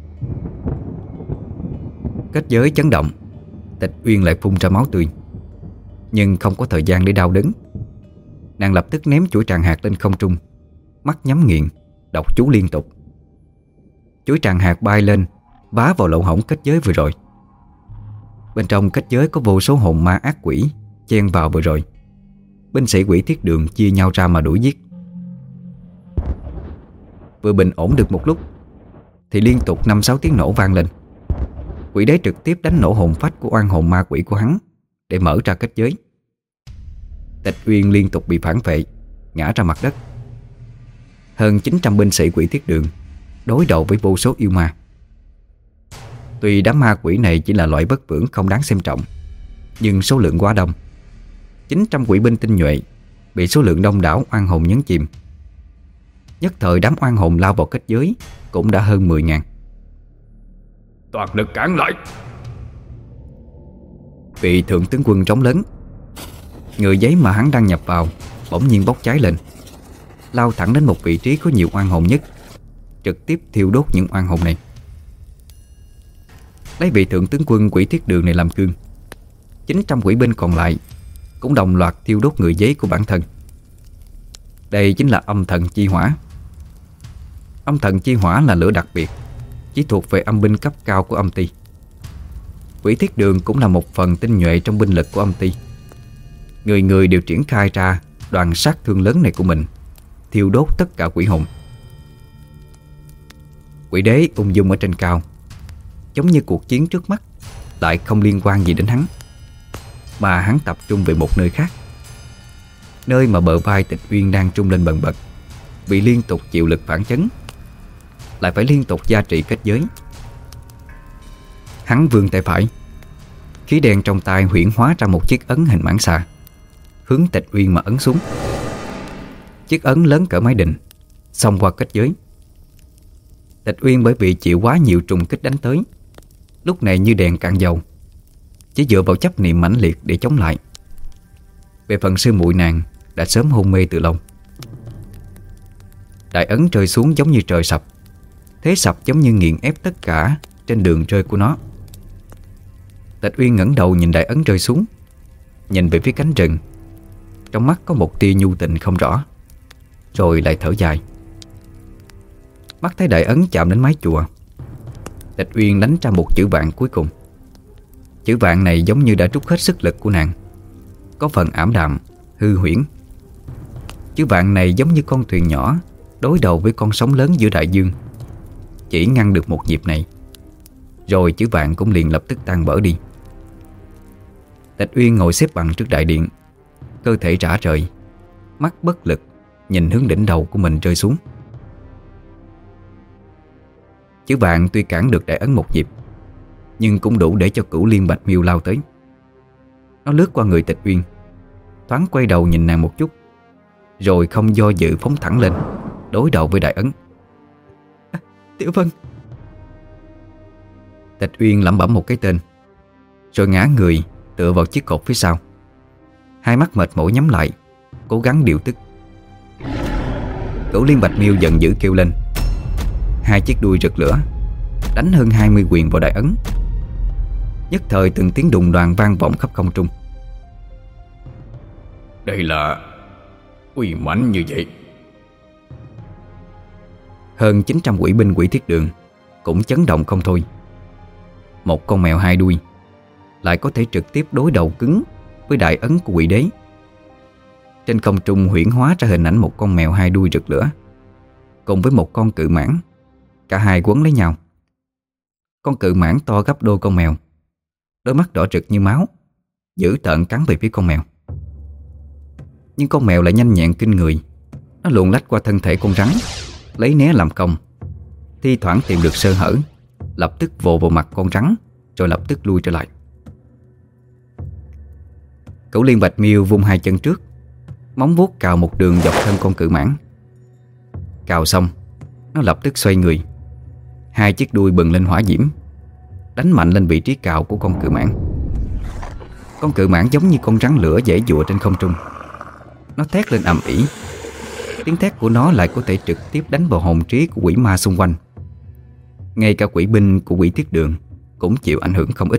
Kết giới chấn động, Tịch Uyên lại phun ra máu tươi, nhưng không có thời gian để đau đớn. Nàng lập tức ném chuỗi tràng hạt lên không trung, mắt nhắm nghiền, đọc chú liên tục. Chuỗi tràng hạt bay lên, vá vào lỗ hổng kết giới vừa rồi. Bên trong kết giới có vô số hồn ma ác quỷ chen vào vừa rồi. Binh sĩ Quỷ Thiết Đường chia nhau ra mà đuổi giết. Vừa bình ổn được một lúc thì liên tục năm sáu tiếng nổ vang lên. Quỷ đế trực tiếp đánh nổ hồn phách của oan hồn ma quỷ của hắn để mở ra kết giới. Tịch Uyên liên tục bị phản vệ, ngã ra mặt đất. Hơn chín trăm binh sĩ Quỷ Thiết Đường đối đầu với vô số yêu ma. Tuy đám ma quỷ này chỉ là loại bất vưởng không đáng xem trọng, nhưng số lượng quá đông. Chín trăm quỷ binh tinh nhuệ bị số lượng đông đảo oan hồn nhấn chìm. Nhất thời đám oan hồn lao vào kết giới cũng đã hơn mười ngàn. Toàn lực cản lại! Vị thượng tướng quân trống lớn. Người giấy mà hắn đang nhập vào bỗng nhiên bốc cháy lên, lao thẳng đến một vị trí có nhiều oan hồn nhất, trực tiếp thiêu đốt những oan hồn này. Lấy vị thượng tướng quân Quỷ Thiết Đường này làm cương, chín trăm quỷ binh còn lại cũng đồng loạt thiêu đốt người giấy của bản thân. Đây chính là âm thần chi hỏa. Âm thần chi hỏa là lửa đặc biệt, chỉ thuộc về âm binh cấp cao của âm ty. Quỷ Thiết Đường cũng là một phần tinh nhuệ trong binh lực của âm ty. Người người đều triển khai ra đoàn sát thương lớn này của mình, thiêu đốt tất cả quỷ hồn. Quỷ đế ung dung ở trên cao, giống như cuộc chiến trước mắt lại không liên quan gì đến hắn, mà hắn tập trung về một nơi khác, nơi mà bờ vai Tịch Uyên đang trung lên bần bật, bị liên tục chịu lực phản chấn, lại phải liên tục gia trị kết giới. Hắn vươn tay phải, khí đen trong tay huyễn hóa ra một chiếc ấn hình mãng xà, hướng Tịch Uyên mà ấn xuống. Chiếc ấn lớn cỡ máy đình xông qua kết giới. Tịch Uyên bởi vì chịu quá nhiều trùng kích đánh tới, lúc này như đèn cạn dầu, chỉ dựa vào chấp niệm mãnh liệt để chống lại. Về phần sư muội nàng đã sớm hôn mê từ lâu. Đại ấn rơi xuống giống như trời sập, thế sập giống như nghiền ép tất cả trên đường rơi của nó. Tịch Uyên ngẩng đầu nhìn đại ấn rơi xuống, nhìn về phía cánh rừng, trong mắt có một tia nhu tình không rõ, rồi lại thở dài. Mắt thấy đại ấn chạm đến mái chùa, Tịch Uyên đánh ra một chữ vạn cuối cùng. Chữ vạn này giống như đã trút hết sức lực của nàng, có phần ảm đạm, hư huyễn. Chữ vạn này giống như con thuyền nhỏ đối đầu với con sóng lớn giữa đại dương, chỉ ngăn được một nhịp này, rồi chữ vạn cũng liền lập tức tan vỡ đi. Tịch Uyên ngồi xếp bằng trước đại điện, cơ thể rã rời, mắt bất lực nhìn hướng đỉnh đầu của mình rơi xuống. Chữ vạn tuy cản được đại ấn một nhịp, nhưng cũng đủ để cho Cửu Liên Bạch Miêu lao tới. Nó lướt qua người Tịch Uyên, thoáng quay đầu nhìn nàng một chút, rồi không do dự phóng thẳng lên, đối đầu với đại ấn. À, Tiểu Vân. Tịch Uyên lẩm bẩm một cái tên, rồi ngã người tựa vào chiếc cột phía sau, hai mắt mệt mỏi nhắm lại, cố gắng điều tức. Cửu Liên Bạch Miêu giận dữ kêu lên, hai chiếc đuôi rực lửa đánh hơn hai mươi quyền vào đại ấn. Nhất thời từng tiếng đùng đoàn vang vọng khắp không trung. Đây là uy mãnh như vậy. hơn chín trăm quỷ binh Quỷ Thiết Đường cũng chấn động không thôi. Một con mèo hai đuôi lại có thể trực tiếp đối đầu cứng với đại ấn của quỷ đế. Trên không trung huyễn hóa ra hình ảnh một con mèo hai đuôi rực lửa cùng với một con cự mãng, cả hai quấn lấy nhau. Con cự mãng to gấp đôi con mèo, đôi mắt đỏ rực như máu, dữ tợn cắn về phía con mèo. Nhưng con mèo lại nhanh nhẹn kinh người. Nó luồn lách qua thân thể con rắn, lấy né làm công, thi thoảng tìm được sơ hở, lập tức vồ vào mặt con rắn, rồi lập tức lui trở lại. Cửu Liên Bạch Miêu vung hai chân trước, móng vuốt cào một đường dọc thân con cự mãng. Cào xong, nó lập tức xoay người, hai chiếc đuôi bừng lên hỏa diễm, đánh mạnh lên vị trí cào của con cự mãng. Con cự mãng giống như con rắn lửa giãy giụa trên không trung. Nó thét lên ầm ĩ. Tiếng thét của nó lại có thể trực tiếp đánh vào hồn trí của quỷ ma xung quanh. Ngay cả quỷ binh của Quỷ Thiết Đường cũng chịu ảnh hưởng không ít.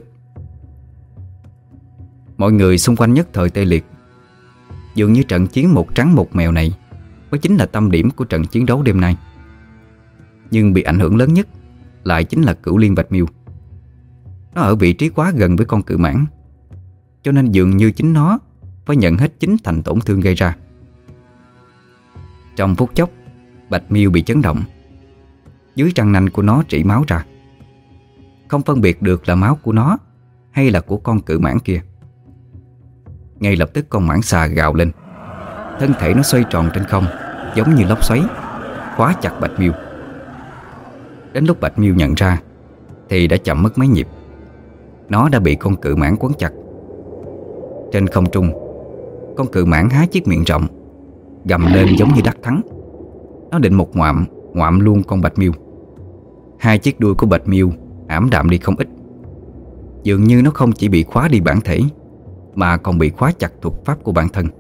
Mọi người xung quanh nhất thời tê liệt. Dường như trận chiến một trắng một mèo này mới chính là tâm điểm của trận chiến đấu đêm nay. Nhưng bị ảnh hưởng lớn nhất lại chính là Cửu Liên Bạch Miêu. Nó ở vị trí quá gần với con cự mãng, cho nên dường như chính nó phải nhận hết chính thành tổn thương gây ra. Trong phút chốc, Bạch Miêu bị chấn động. Dưới răng nanh của nó rỉ máu ra, không phân biệt được là máu của nó hay là của con cự mãng kia. Ngay lập tức con mãng xà gào lên. Thân thể nó xoay tròn trên không, giống như lốc xoáy, khóa chặt Bạch Miêu. Đến lúc Bạch Miêu nhận ra thì đã chậm mất mấy nhịp. Nó đã bị con cự mãng quấn chặt. Trên không trung, con cự mãng há chiếc miệng rộng, gầm lên giống như đắc thắng. Nó định một ngoạm ngoạm luôn con Bạch Miêu. Hai chiếc đuôi của Bạch Miêu ảm đạm đi không ít. Dường như nó không chỉ bị khóa đi bản thể, mà còn bị khóa chặt thuật pháp của bản thân.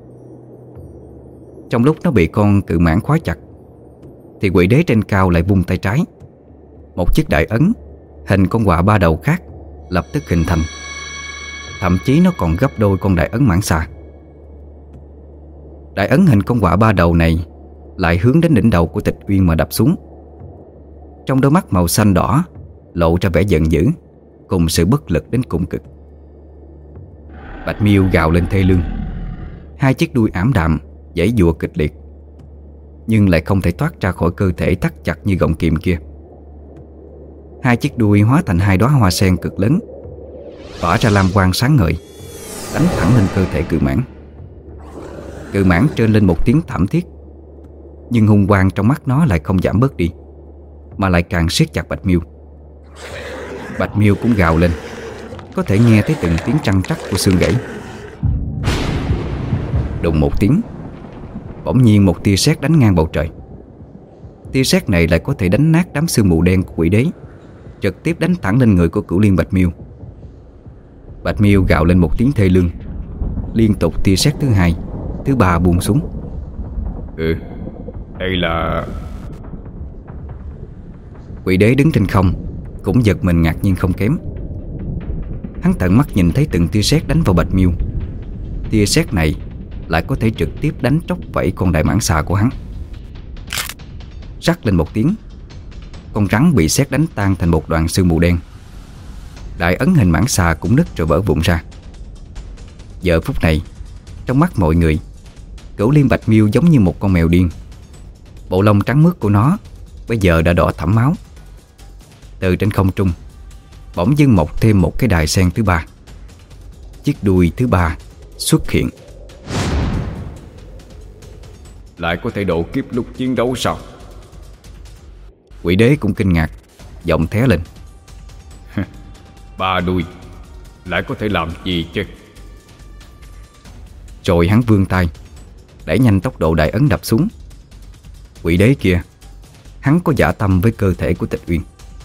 Trong lúc nó bị con cự mãng khóa chặt, thì quỷ đế trên cao lại vung tay trái. Một chiếc đại ấn hình con quạ ba đầu khác lập tức hình thành. Thậm chí nó còn gấp đôi con đại ấn mãng xà. Đại ấn hình con quạ ba đầu này lại hướng đến đỉnh đầu của Tịch Uyên mà đập xuống. Trong đôi mắt màu xanh đỏ lộ ra vẻ giận dữ cùng sự bất lực đến cùng cực. Bạch Miêu gào lên thê lương. Hai chiếc đuôi ảm đạm giãy giụa kịch liệt, nhưng lại không thể thoát ra khỏi cơ thể thắt chặt như gọng kìm kia. Hai chiếc đuôi hóa thành hai đóa hoa sen cực lớn, tỏa ra lam quang sáng ngời, đánh thẳng lên cơ thể cự mãng. Cự mãng trơn lên một tiếng thảm thiết, nhưng hung quang trong mắt nó lại không giảm bớt đi, mà lại càng siết chặt Bạch Miêu. Bạch Miêu cũng gào lên, có thể nghe thấy từng tiếng trăng trắc của xương gãy. Đùng một tiếng, bỗng nhiên một tia sét đánh ngang bầu trời. Tia sét này lại có thể đánh nát đám sương mù đen của quỷ đế, trực tiếp đánh thẳng lên người của Cửu Liên Bạch Miêu. Bạch Miêu gào lên một tiếng thê lương. Liên tục tia sét thứ hai, thứ ba buông xuống. Ừ, đây là... Quỷ đế đứng trên không cũng giật mình ngạc nhiên không kém. Hắn tận mắt nhìn thấy từng tia sét đánh vào Bạch Miêu. Tia sét này lại có thể trực tiếp đánh tróc vẫy con đại mãng xà của hắn. Rắc lên một tiếng, con rắn bị sét đánh tan thành một đoàn sương mù đen. Đại ấn hình mãng xà cũng nứt rồi vỡ vụn ra. Giờ phút này, trong mắt mọi người, Cửu Liên Bạch Miêu giống như một con mèo điên. Bộ lông trắng mướt của nó bây giờ đã đỏ thẫm máu. Từ trên không trung bỗng dưng mọc thêm một cái đài sen thứ ba. Chiếc đuôi thứ ba xuất hiện. Lại có thể độ kiếp lúc chiến đấu sao? Quỷ đế cũng kinh ngạc, giọng thé lên. Ba đuôi lại có thể làm gì chứ? Rồi hắn vươn tay, đẩy nhanh tốc độ đại ấn đập xuống. Quỷ đế kia, hắn có dã tâm với cơ thể của Tịch Uyên.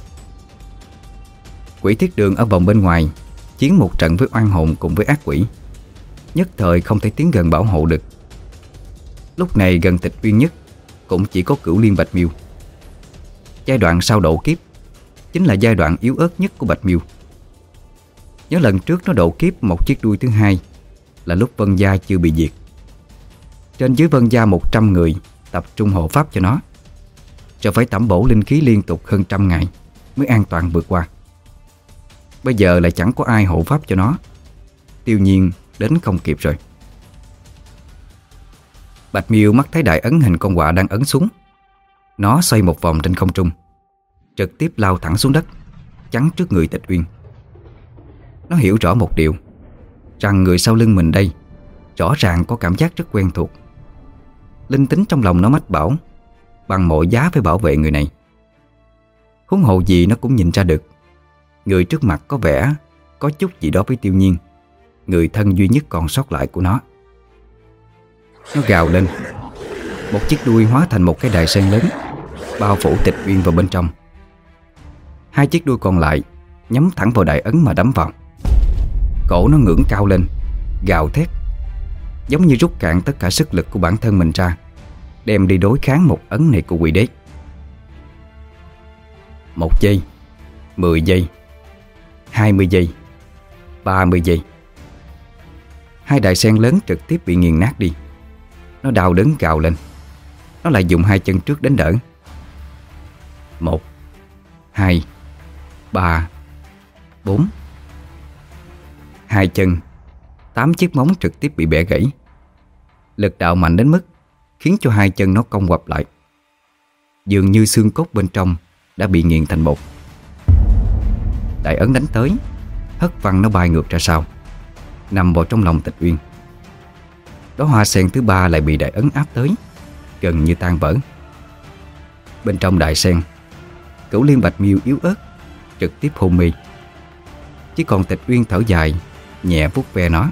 Quỷ Thiết Đường ở vòng bên ngoài chiến một trận với oan hồn cùng với ác quỷ, nhất thời không thể tiến gần bảo hộ được. Lúc này gần Tịch Uyên nhất cũng chỉ có Cửu Liên Bạch Miêu. Giai đoạn sau độ kiếp chính là giai đoạn yếu ớt nhất của Bạch Miêu. Nhớ lần trước nó độ kiếp một chiếc đuôi thứ hai là lúc Vân Gia chưa bị diệt. Trên dưới Vân Gia một trăm người tập trung hộ pháp cho nó. rồi phải tẩm bổ linh khí liên tục hơn trăm ngày mới an toàn vượt qua. Bây giờ lại chẳng có ai hộ pháp cho nó. Tiêu nhiên đến không kịp rồi. Bạch Miêu mắt thấy đại ấn hình con quạ đang ấn xuống. Nó xoay một vòng trên không trung, trực tiếp lao thẳng xuống đất, chắn trước người Tịch Uyên. Nó hiểu rõ một điều, rằng người sau lưng mình đây rõ ràng có cảm giác rất quen thuộc. Linh tính trong lòng nó mách bảo bằng mọi giá phải bảo vệ người này. Huống hồ gì nó cũng nhìn ra được người trước mặt có vẻ có chút gì đó với Tiêu Nhiên, người thân duy nhất còn sót lại của nó. Nó gào lên. Một chiếc đuôi hóa thành một cái đài sen lớn, bao phủ Tịch Uyên vào bên trong. Hai chiếc đuôi còn lại nhắm thẳng vào đại ấn mà đấm vào. Cổ nó ngẩng cao lên, gào thét, giống như rút cạn tất cả sức lực của bản thân mình ra, đem đi đối kháng một ấn này của quỷ đế. Một giây, mười giây, hai mươi giây, ba mươi giây. Hai đại sen lớn trực tiếp bị nghiền nát đi. Nó đau đớn gào lên. Nó lại dùng hai chân trước đến đỡ. Một, hai, ba, bốn. Hai chân, tám chiếc móng trực tiếp bị bẻ gãy. Lực đạo mạnh đến mức khiến cho hai chân nó cong quặp lại. Dường như xương cốt bên trong đã bị nghiền thành bột. Đại ấn đánh tới, hất văng nó bay ngược ra sau, nằm vào trong lòng Tịch Uyên. Đóa hoa sen thứ ba lại bị đại ấn áp tới, gần như tan vỡ. Bên trong đại sen, Cửu Liên Bạch Miêu yếu ớt trực tiếp hôn mê. Chỉ còn Tịch Uyên thở dài, nhẹ vuốt ve nó.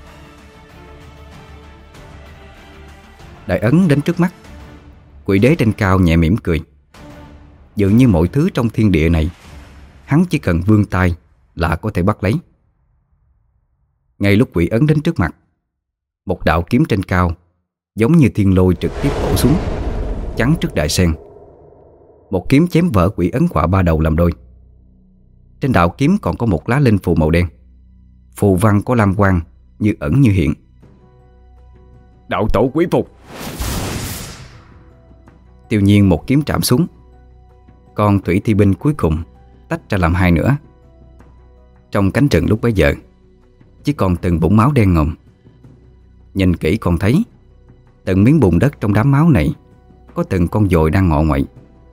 Đại ấn đến trước mắt, quỷ đế trên cao nhẹ mỉm cười. Dường như mọi thứ trong thiên địa này hắn chỉ cần vươn tay là có thể bắt lấy. Ngay lúc quỷ ấn đến trước mặt, một đạo kiếm trên cao giống như thiên lôi trực tiếp bổ xuống, chắn trước đại sen. Một kiếm chém vỡ quỷ ấn quạ ba đầu làm đôi. Trên đạo kiếm còn có một lá linh phù màu đen, phù văn có lam quang như ẩn như hiện. Đạo tổ quý phục. Tiêu nhiên một kiếm trảm xuống. Con thủy thi binh cuối cùng tách ra làm hai nữa. Trong cánh rừng lúc bấy giờ chỉ còn từng vũng máu đen ngòm. Nhìn kỹ còn thấy từng miếng bùn đất trong đám máu này có từng con dồi đang ngọ nguậy.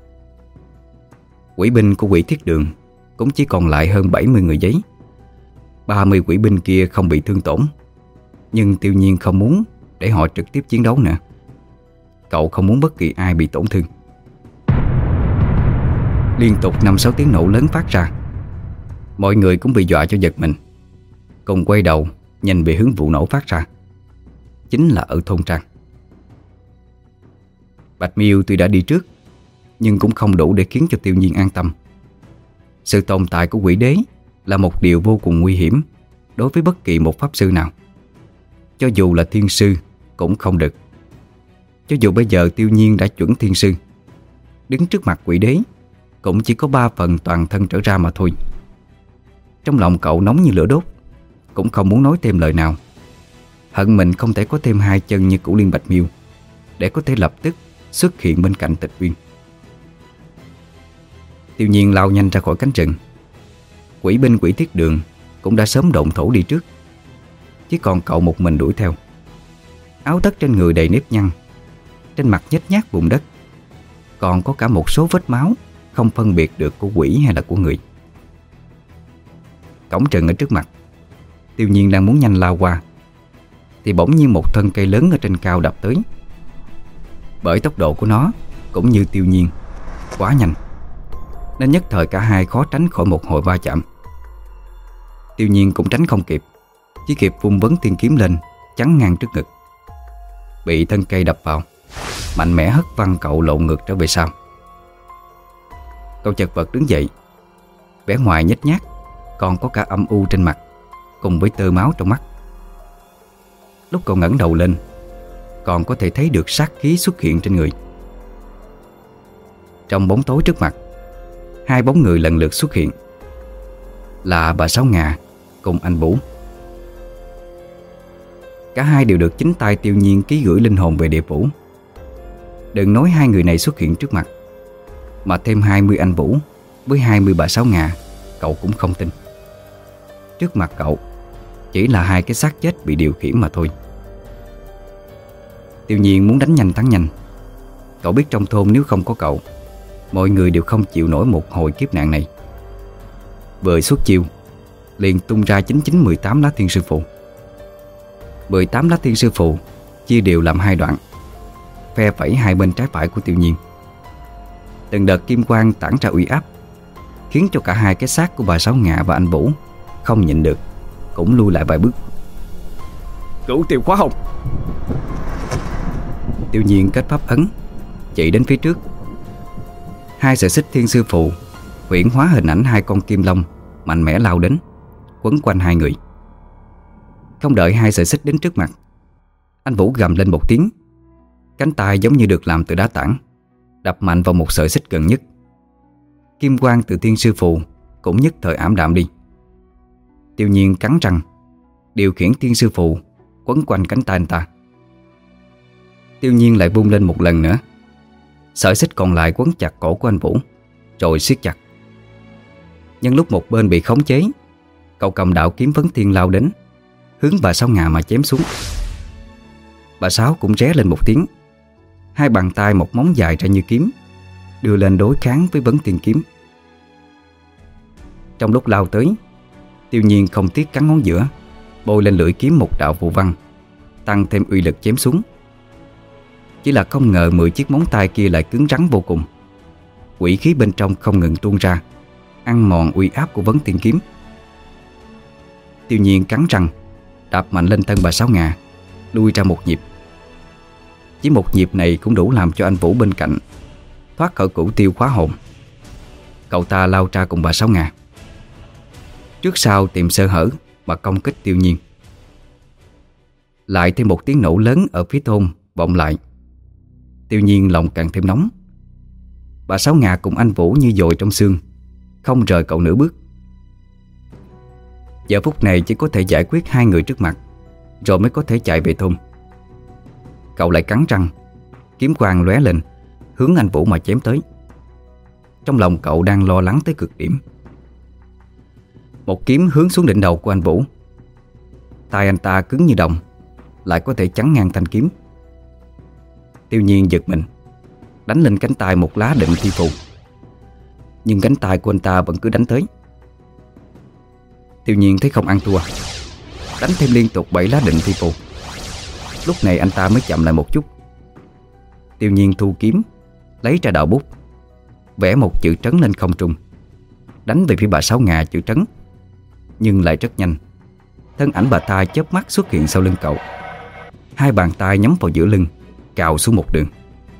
Quỷ binh của Quỷ Thiết Đường cũng chỉ còn lại hơn bảy mươi người giấy. ba mươi quỷ binh kia không bị thương tổn, nhưng Tiêu nhiên không muốn để họ trực tiếp chiến đấu nữa. Cậu không muốn bất kỳ ai bị tổn thương. Liên tục năm sáu tiếng nổ lớn phát ra. Mọi người cũng bị dọa cho giật mình, cùng quay đầu nhìn về hướng vụ nổ phát ra. Chính là ở thôn Trang. Bạch Miêu tuy đã đi trước, nhưng cũng không đủ để khiến cho Tiêu nhiên an tâm. Sự tồn tại của quỷ đế là một điều vô cùng nguy hiểm đối với bất kỳ một pháp sư nào. Cho dù là thiên sư cũng không được. Cho dù bây giờ Tiêu nhiên đã chuẩn thiên sư, đứng trước mặt quỷ đế cũng chỉ có ba phần toàn thân trở ra mà thôi. Trong lòng cậu nóng như lửa đốt, cũng không muốn nói thêm lời nào. Hận mình không thể có thêm hai chân như Cửu Liên Bạch Miêu, để có thể lập tức xuất hiện bên cạnh Tịch Uyên. Tiêu nhiên lao nhanh ra khỏi cánh rừng. Quỷ binh Quỷ Thiết Đường cũng đã sớm động thổ đi trước, chỉ còn cậu một mình đuổi theo. Áo tất trên người đầy nếp nhăn, trên mặt nhếch nhác bùn đất, còn có cả một số vết máu không phân biệt được của quỷ hay là của người. Cổng rừng ở trước mặt, Tiêu nhiên đang muốn nhanh lao qua, thì bỗng nhiên một thân cây lớn ở trên cao đập tới. Bởi tốc độ của nó cũng như Tiêu nhiên quá nhanh, nên nhất thời cả hai khó tránh khỏi một hồi va chạm. Tiêu nhiên cũng tránh không kịp, chỉ kịp vung vấn thiên kiếm lên chắn ngang trước ngực. Bị thân cây đập vào, mạnh mẽ hất văng cậu lộn ngược trở về sau. Cậu chật vật đứng dậy, vẻ ngoài nhếch nhác, còn có cả âm u trên mặt, cùng với tơ máu trong mắt. Lúc cậu ngẩng đầu lên, còn có thể thấy được sát khí xuất hiện trên người. Trong bóng tối trước mặt, hai bóng người lần lượt xuất hiện, là bà Sáu Ngà cùng anh Vũ. Cả hai đều được chính tay Tiêu nhiên ký gửi linh hồn về địa phủ. Đừng nói hai người này xuất hiện trước mặt, Mà thêm hai mươi anh Vũ với hai mươi bà Sáu Ngà, cậu cũng không tin. Trước mặt cậu chỉ là hai cái xác chết bị điều khiển mà thôi. Tiêu Nhiên muốn đánh nhanh thắng nhanh. Cậu biết trong thôn nếu không có cậu, mọi người đều không chịu nổi một hồi kiếp nạn này. Vừa xuất chiêu, liền tung ra chín chín mười tám lá thiên sư phụ. Mười tám lá thiên sư phụ chia đều làm hai đoạn, phe phẩy hai bên trái phải của Tiêu Nhiên. Từng đợt kim quang tản ra uy áp, khiến cho cả hai cái xác của bà Sáu Ngà và anh Vũ không nhịn được, cũng lui lại vài bước. Cửu Tiêu Khóa Hồng. Tiêu Nhiên kết pháp ấn, chạy đến phía trước. Hai sợi xích thiên sư phụ huyễn hóa hình ảnh hai con kim long mạnh mẽ lao đến, quấn quanh hai người. Không đợi hai sợi xích đến trước mặt, anh Vũ gầm lên một tiếng. Cánh tay giống như được làm từ đá tảng, đập mạnh vào một sợi xích gần nhất. Kim quang từ thiên sư phụ cũng nhất thời ảm đạm đi. Tiêu Nhiên cắn răng, điều khiển thiên sư phụ quấn quanh cánh tay anh ta. Tiêu Nhiên lại vung lên một lần nữa. Sợi xích còn lại quấn chặt cổ của anh Vũ, rồi siết chặt. Nhưng lúc một bên bị khống chế, cậu cầm đạo kiếm vấn thiên lao đến, hướng bà Sáu Ngà mà chém xuống. Bà Sáu cũng ré lên một tiếng. Hai bàn tay một móng dài ra như kiếm, đưa lên đối kháng với vấn thiên kiếm. Trong lúc lao tới, Tiêu Nhiên không tiếc cắn ngón giữa, bôi lên lưỡi kiếm một đạo phù văn, tăng thêm uy lực chém xuống. Chỉ là không ngờ mười chiếc móng tay kia lại cứng rắn vô cùng. Quỷ khí bên trong không ngừng tuôn ra, ăn mòn uy áp của vấn thiên kiếm. Tiêu Nhiên cắn răng, đạp mạnh lên thân bà Sáu Ngà, lui ra một nhịp. Chỉ một nhịp này cũng đủ làm cho anh Vũ bên cạnh thoát khỏi Cửu Tiêu Khóa Hồn. Cậu ta lao ra cùng bà Sáu Ngà, trước sau tìm sơ hở mà công kích Tiêu Nhiên. Lại thêm một tiếng nổ lớn ở phía thôn vọng lại. Tiêu Nhiên lòng càng thêm nóng. Bà Sáu Ngà cùng anh Vũ như dội trong xương, không rời cậu nửa bước. Giờ phút này chỉ có thể giải quyết hai người trước mặt, rồi mới có thể chạy về thôn. Cậu lại cắn răng, kiếm quang lóe lên, hướng anh Vũ mà chém tới. Trong lòng cậu đang lo lắng tới cực điểm. Một kiếm hướng xuống đỉnh đầu của anh Vũ. Tay anh ta cứng như đồng, lại có thể chắn ngang thanh kiếm. Tiêu Nhiên giật mình, đánh lên cánh tay một lá định thi phù. Nhưng cánh tay của anh ta vẫn cứ đánh tới. Tiêu Nhiên thấy không ăn thua, đánh thêm liên tục bảy lá định thi phù. Lúc này anh ta mới chậm lại một chút. Tiêu Nhiên thu kiếm, lấy ra đạo bút, vẽ một chữ trấn lên không trung, đánh về phía bà Sáu Ngà chữ trấn. Nhưng lại rất nhanh, thân ảnh bà ta chớp mắt xuất hiện sau lưng cậu. Hai bàn tay nhắm vào giữa lưng, cào xuống một đường.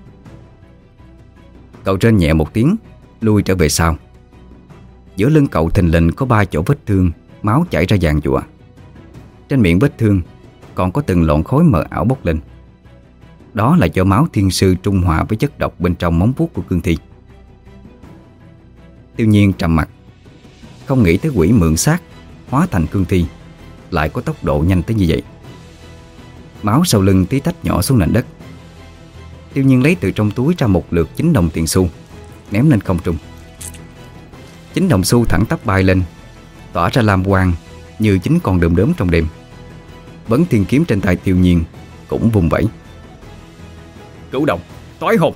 Cậu rên nhẹ một tiếng, lui trở về sau. Giữa lưng cậu thình lình có ba chỗ vết thương, máu chảy ra vàng giụa. Trên miệng vết thương còn có từng lọn khói mờ ảo bốc lên. Đó là do máu thiên sư trung hòa với chất độc bên trong móng vuốt của cương thi. Tiêu Nhiên trầm mặt, không nghĩ tới quỷ mượn xác hóa thành cương thi lại có tốc độ nhanh tới như vậy. Máu sau lưng tí tách nhỏ xuống nền đất. Tiêu Nhiên lấy từ trong túi ra một lượt chín đồng tiền xu, ném lên không trung. Chín đồng xu thẳng tắp bay lên, tỏa ra lam quang như chính con đom đóm trong đêm. Vấn thiên kiếm trên tay Tiêu Nhiên cũng vùng vẫy. Cửu động, toái hồn.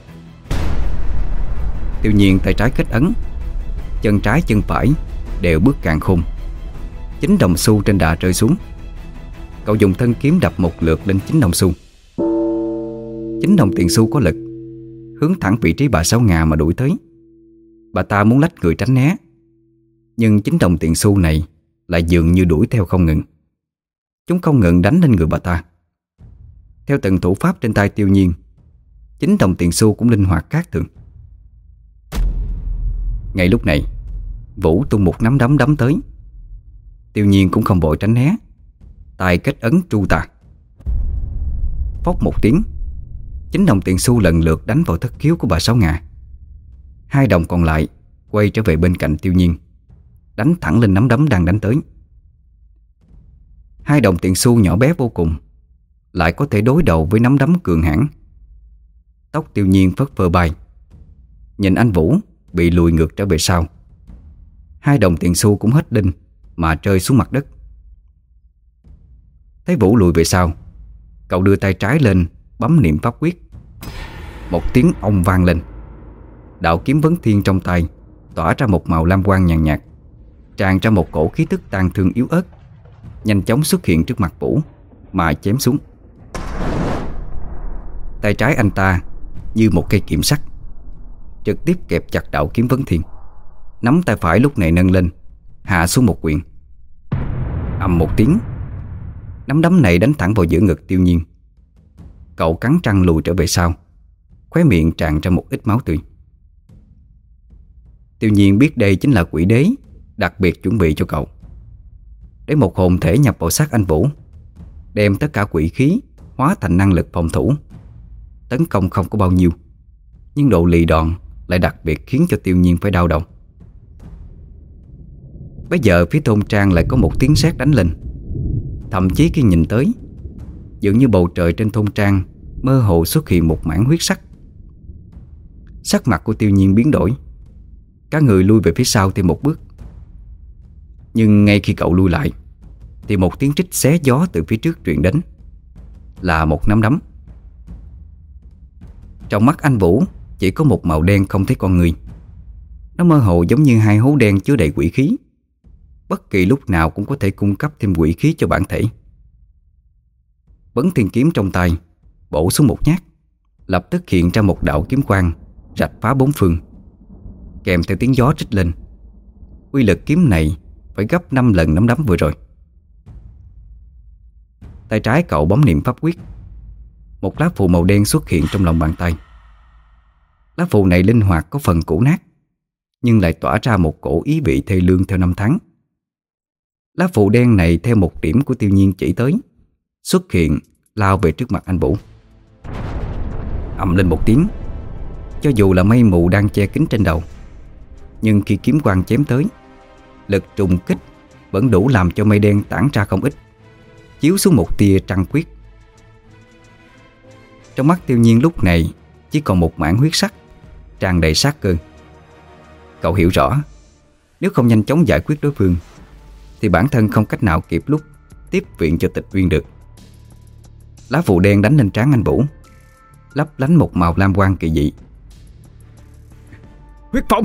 Tiêu Nhiên tay trái kết ấn, chân trái chân phải đều bước càn khôn. Chín đồng xu trên đà rơi xuống. Cậu dùng thân kiếm đập một lượt lên chín đồng xu. Chín đồng tiền xu có lực, hướng thẳng vị trí bà Sáu Ngà mà đuổi tới. Bà ta muốn lách người tránh né, nhưng chín đồng tiền xu này lại dường như đuổi theo không ngừng. Chúng không ngừng đánh lên người bà ta. Theo từng thủ pháp trên tay Tiêu Nhiên, chín đồng tiền xu cũng linh hoạt khác thường. Ngay lúc này, Vũ tung một nắm đấm đấm tới. Tiêu Nhiên cũng không vội tránh né, tay kết ấn tru tà. Phốc một tiếng, chín đồng tiền xu lần lượt đánh vào thất khiếu của bà Sáu Ngà. Hai đồng còn lại quay trở về bên cạnh Tiêu Nhiên, đánh thẳng lên nắm đấm đang đánh tới. Hai đồng tiền xu nhỏ bé vô cùng lại có thể đối đầu với nắm đấm cường hãn. Tóc Tiêu Nhiên phất phơ bay. Nhìn anh Vũ bị lùi ngược trở về sau. Hai đồng tiền xu cũng hết đinh mà rơi xuống mặt đất. Thấy Vũ lùi về sau, cậu đưa tay trái lên bấm niệm pháp quyết. Một tiếng ong vang lên. Đạo kiếm vấn thiên trong tay tỏa ra một màu lam quang nhàn nhạt, tràn ra một cổ khí tức tang thương yếu ớt, nhanh chóng xuất hiện trước mặt Vũ mà chém xuống. Tay trái anh ta như một cây kiểm sắt, trực tiếp kẹp chặt đạo kiếm vấn thiên. Nắm tay phải lúc này nâng lên, hạ xuống một quyền. Ầm một tiếng, nắm đấm này đánh thẳng vào giữa ngực Tiêu Nhiên. Cậu cắn răng lùi trở về sau, khóe miệng tràn ra một ít máu tươi. Tiêu Nhiên biết đây chính là quỷ đế đặc biệt chuẩn bị cho cậu, để một hồn thể nhập vào xác anh Vũ, đem tất cả quỷ khí hóa thành năng lực phòng thủ. Tấn công không có bao nhiêu, nhưng độ lì đòn lại đặc biệt khiến cho Tiêu Nhiên phải đau đầu. Bây giờ phía thôn trang lại có một tiếng sét đánh lên. Thậm chí khi nhìn tới, dường như bầu trời trên thôn trang mơ hồ xuất hiện một mảng huyết sắc. Sắc mặt của Tiêu Nhiên biến đổi, cả người lui về phía sau thêm một bước. Nhưng ngay khi cậu lui lại thì một tiếng rít xé gió từ phía trước truyền đến, là một nắm đấm. Trong mắt anh Vũ chỉ có một màu đen không thấy con người. Nó mơ hồ giống như hai hố đen chứa đầy quỷ khí, bất kỳ lúc nào cũng có thể cung cấp thêm quỷ khí cho bản thể. Vấn thiên kiếm trong tay bổ xuống một nhát, lập tức hiện ra một đạo kiếm quang rạch phá bốn phương, kèm theo tiếng gió rít lên. Uy lực kiếm này phải gấp năm lần nắm đấm vừa rồi. Tay trái cậu bấm niệm pháp quyết. Một lá phù màu đen xuất hiện trong lòng bàn tay. Lá phù này linh hoạt, có phần cũ nát, nhưng lại tỏa ra một cổ ý vị thê lương theo năm tháng. Lá phù đen này theo một điểm của Tiêu Nhiên chỉ tới, xuất hiện lao về trước mặt anh Vũ. Ầm lên một tiếng, cho dù là mây mù đang che kín trên đầu, nhưng khi kiếm quang chém tới, lực trùng kích vẫn đủ làm cho mây đen tản ra không ít, chiếu xuống một tia trăng khuyết. Trong mắt Tiêu Nhiên lúc này chỉ còn một mảng huyết sắc, tràn đầy sát cơ. Cậu hiểu rõ, nếu không nhanh chóng giải quyết đối phương thì bản thân không cách nào kịp lúc tiếp viện cho Tịch Uyên được. Lá phù đen đánh lên trán anh Vũ, lấp lánh một màu lam quang kỳ dị. Huyết phong!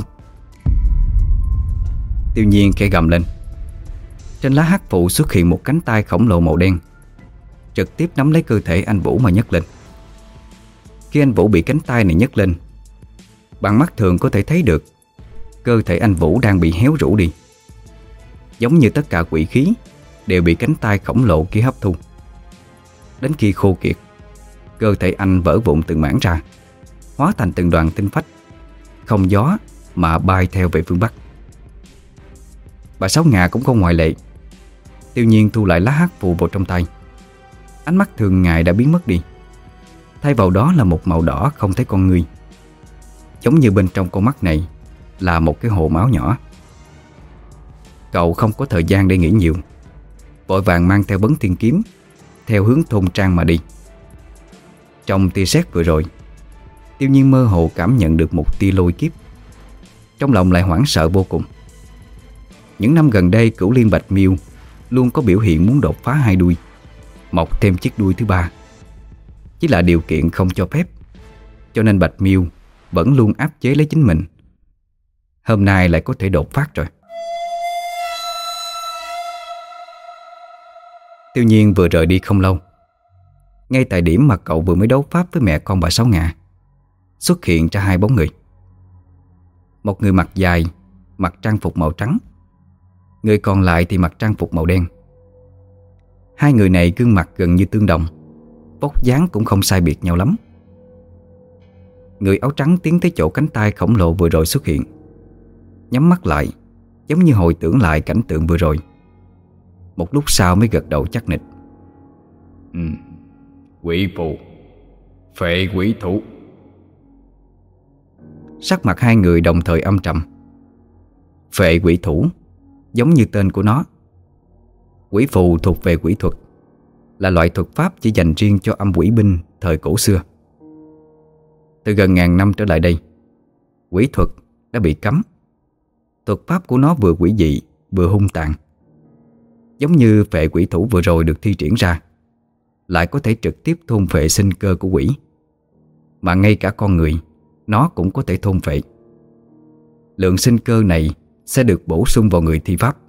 Tiêu Nhiên khẽ gầm lên. Trên lá hắc phù xuất hiện một cánh tay khổng lồ màu đen, trực tiếp nắm lấy cơ thể anh Vũ mà nhấc lên. Khi anh Vũ bị cánh tay này nhấc lên, bằng mắt thường có thể thấy được cơ thể anh Vũ đang bị héo rũ đi, giống như tất cả quỷ khí đều bị cánh tay khổng lồ kia hấp thu. Đến khi khô kiệt, cơ thể anh vỡ vụn từng mảng ra, hóa thành từng đoàn tinh phách, không gió mà bay theo về phương Bắc. Bà Sáu Ngà cũng không ngoại lệ. Tiêu Nhiên thu lại lá hắc phù vào trong tay. Ánh mắt thường ngày đã biến mất đi, thay vào đó là một màu đỏ không thấy con người, giống như bên trong con mắt này là một cái hồ máu nhỏ. Cậu không có thời gian để nghĩ nhiều, vội vàng mang theo Vấn Thiên kiếm theo hướng thôn trang mà đi. Trong tia sét vừa rồi, Tiêu Nhiên mơ hồ cảm nhận được một tia lôi kiếp, trong lòng lại hoảng sợ vô cùng. Những năm gần đây, Cửu Liên Bạch Miêu luôn có biểu hiện muốn đột phá hai đuôi, mọc thêm chiếc đuôi thứ ba. Chỉ là điều kiện không cho phép, cho nên Bạch Miêu vẫn luôn áp chế lấy chính mình. Hôm nay lại có thể đột phát rồi. Tiêu Nhiên vừa rời đi không lâu, ngay tại điểm mà cậu vừa mới đấu pháp với mẹ con bà Sáu Ngà, xuất hiện ra hai bóng người. Một người mặc dài, mặc trang phục màu trắng, người còn lại thì mặc trang phục màu đen. Hai người này gương mặt gần như tương đồng, vóc dáng cũng không sai biệt nhau lắm. Người áo trắng tiến tới chỗ cánh tay khổng lồ vừa rồi xuất hiện, nhắm mắt lại, giống như hồi tưởng lại cảnh tượng vừa rồi. Một lúc sau mới gật đầu chắc nịch. Ừ, quỷ phù, phệ quỷ thủ. Sắc mặt hai người đồng thời âm trầm. Phệ quỷ thủ, giống như tên của nó. Quỷ phù thuộc về quỷ thuật, là loại thuật pháp chỉ dành riêng cho âm quỷ binh thời cổ xưa. Từ gần ngàn năm trở lại đây, quỷ thuật đã bị cấm. Thuật pháp của nó vừa quỷ dị vừa hung tàn, giống như phệ quỷ thủ vừa rồi được thi triển ra, lại có thể trực tiếp thôn phệ sinh cơ của quỷ, mà ngay cả con người nó cũng có thể thôn phệ. Lượng sinh cơ này sẽ được bổ sung vào người thi pháp.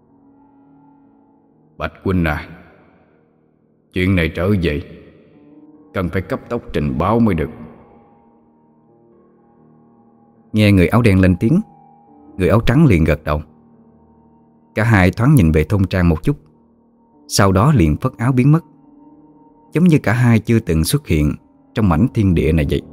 Bạch huynh à, chuyện này trở về cần phải cấp tốc trình báo mới được. Nghe người áo đen lên tiếng, người áo trắng liền gật đầu. Cả hai thoáng nhìn về thôn trang một chút, sau đó liền phất áo biến mất, giống như cả hai chưa từng xuất hiện trong mảnh thiên địa này vậy.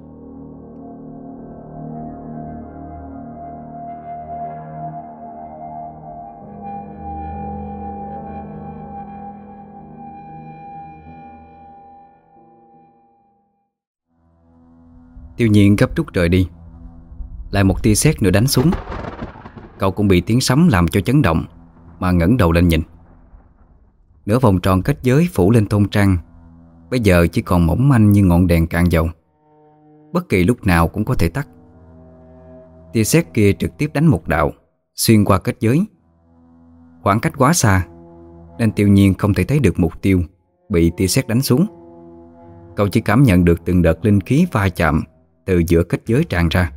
Tiêu Nhiên gấp rút rời đi. Lại một tia sét nữa đánh xuống. Cậu cũng bị tiếng sấm làm cho chấn động, mà ngẩng đầu lên nhìn. Nửa vòng tròn kết giới phủ lên thôn trang bây giờ chỉ còn mỏng manh như ngọn đèn cạn dầu, bất kỳ lúc nào cũng có thể tắt. Tia sét kia trực tiếp đánh một đạo xuyên qua kết giới. Khoảng cách quá xa nên Tiêu Nhiên không thể thấy được mục tiêu bị tia sét đánh xuống. Cậu chỉ cảm nhận được từng đợt linh khí va chạm từ giữa kết giới tràn ra.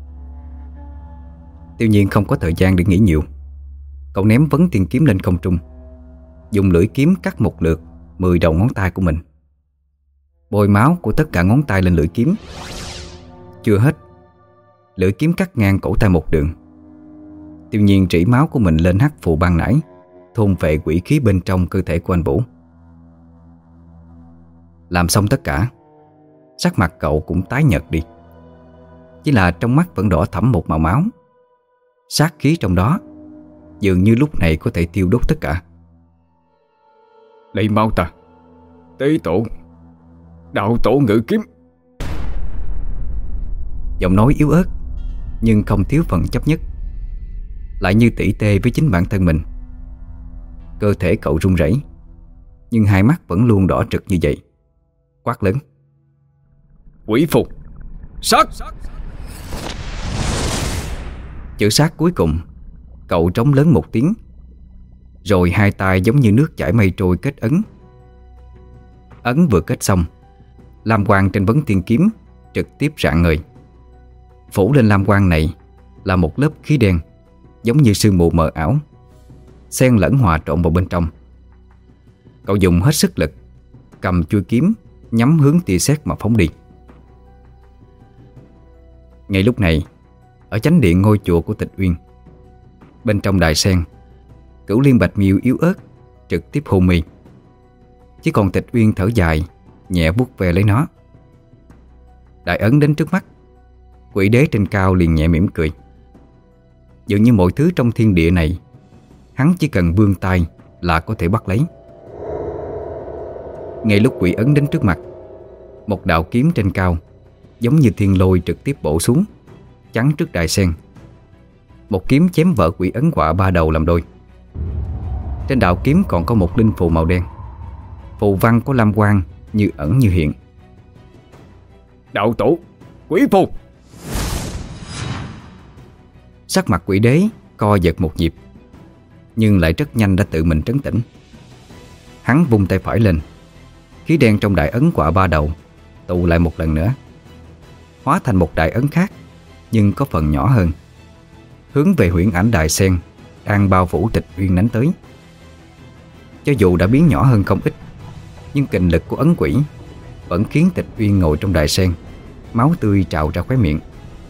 Tiêu Nhiên không có thời gian để nghĩ nhiều. Cậu ném vấn tiên kiếm lên không trung, dùng lưỡi kiếm cắt một lượt mười đầu ngón tay của mình, bôi máu của tất cả ngón tay lên lưỡi kiếm. Chưa hết, lưỡi kiếm cắt ngang cổ tay một đường. Tiêu Nhiên rỉ máu của mình lên hắc phù ban nãy, thôn phệ quỷ khí bên trong cơ thể của anh Vũ. Làm xong tất cả, sắc mặt cậu cũng tái nhợt đi, chỉ là trong mắt vẫn đỏ thẫm một màu máu. Sát khí trong đó dường như lúc này có thể tiêu đốt tất cả. Lấy máu ta, tế tổ, đạo tổ ngự kiếm. Giọng nói yếu ớt nhưng không thiếu phần chấp nhất, lại như tỉ tê với chính bản thân mình. Cơ thể cậu run rẩy, nhưng hai mắt vẫn luôn đỏ trực như vậy. Quát lớn: Quỷ phục, sát! Chữ sát cuối cùng cậu trống lớn một tiếng, rồi hai tay giống như nước chảy mây trôi kết ấn. Ấn vừa kết xong, lam quang trên vấn tiên kiếm trực tiếp rạng ngời. Phủ lên lam quang này là một lớp khí đen, giống như sương mù mờ ảo, xen lẫn hòa trộn vào bên trong. Cậu dùng hết sức lực, cầm chuôi kiếm nhắm hướng tia sét mà phóng đi. Ngay lúc này, ở chánh điện ngôi chùa của Tịch Uyên, bên trong đài sen, Cửu Liên Bạch Miêu yếu ớt trực tiếp hôn mê. Chỉ còn Tịch Uyên thở dài, nhẹ vuốt ve lấy nó. Đại ấn đến trước mắt, quỷ đế trên cao liền nhẹ mỉm cười. Dường như mọi thứ trong thiên địa này hắn chỉ cần vươn tay là có thể bắt lấy. Ngay lúc quỷ ấn đến trước mặt, một đạo kiếm trên cao giống như thiên lôi trực tiếp bổ xuống, chắn trước đài sen. Một kiếm chém vỡ quỷ ấn quạ ba đầu làm đôi. Trên đạo kiếm còn có một linh phù màu đen, phù văn có lam quang như ẩn như hiện. Đạo tổ, quỷ phù! Sắc mặt quỷ đế co giật một nhịp, nhưng lại rất nhanh đã tự mình trấn tĩnh. Hắn vung tay phải lên, khí đen trong đại ấn quạ ba đầu tụ lại một lần nữa, hóa thành một đại ấn khác nhưng có phần nhỏ hơn, hướng về huyễn ảnh đài sen đang bao phủ Tịch Uyên đánh tới. Cho dù đã biến nhỏ hơn không ít, nhưng kình lực của ấn quỷ vẫn khiến Tịch Uyên ngồi trong đài sen, máu tươi trào ra khóe miệng.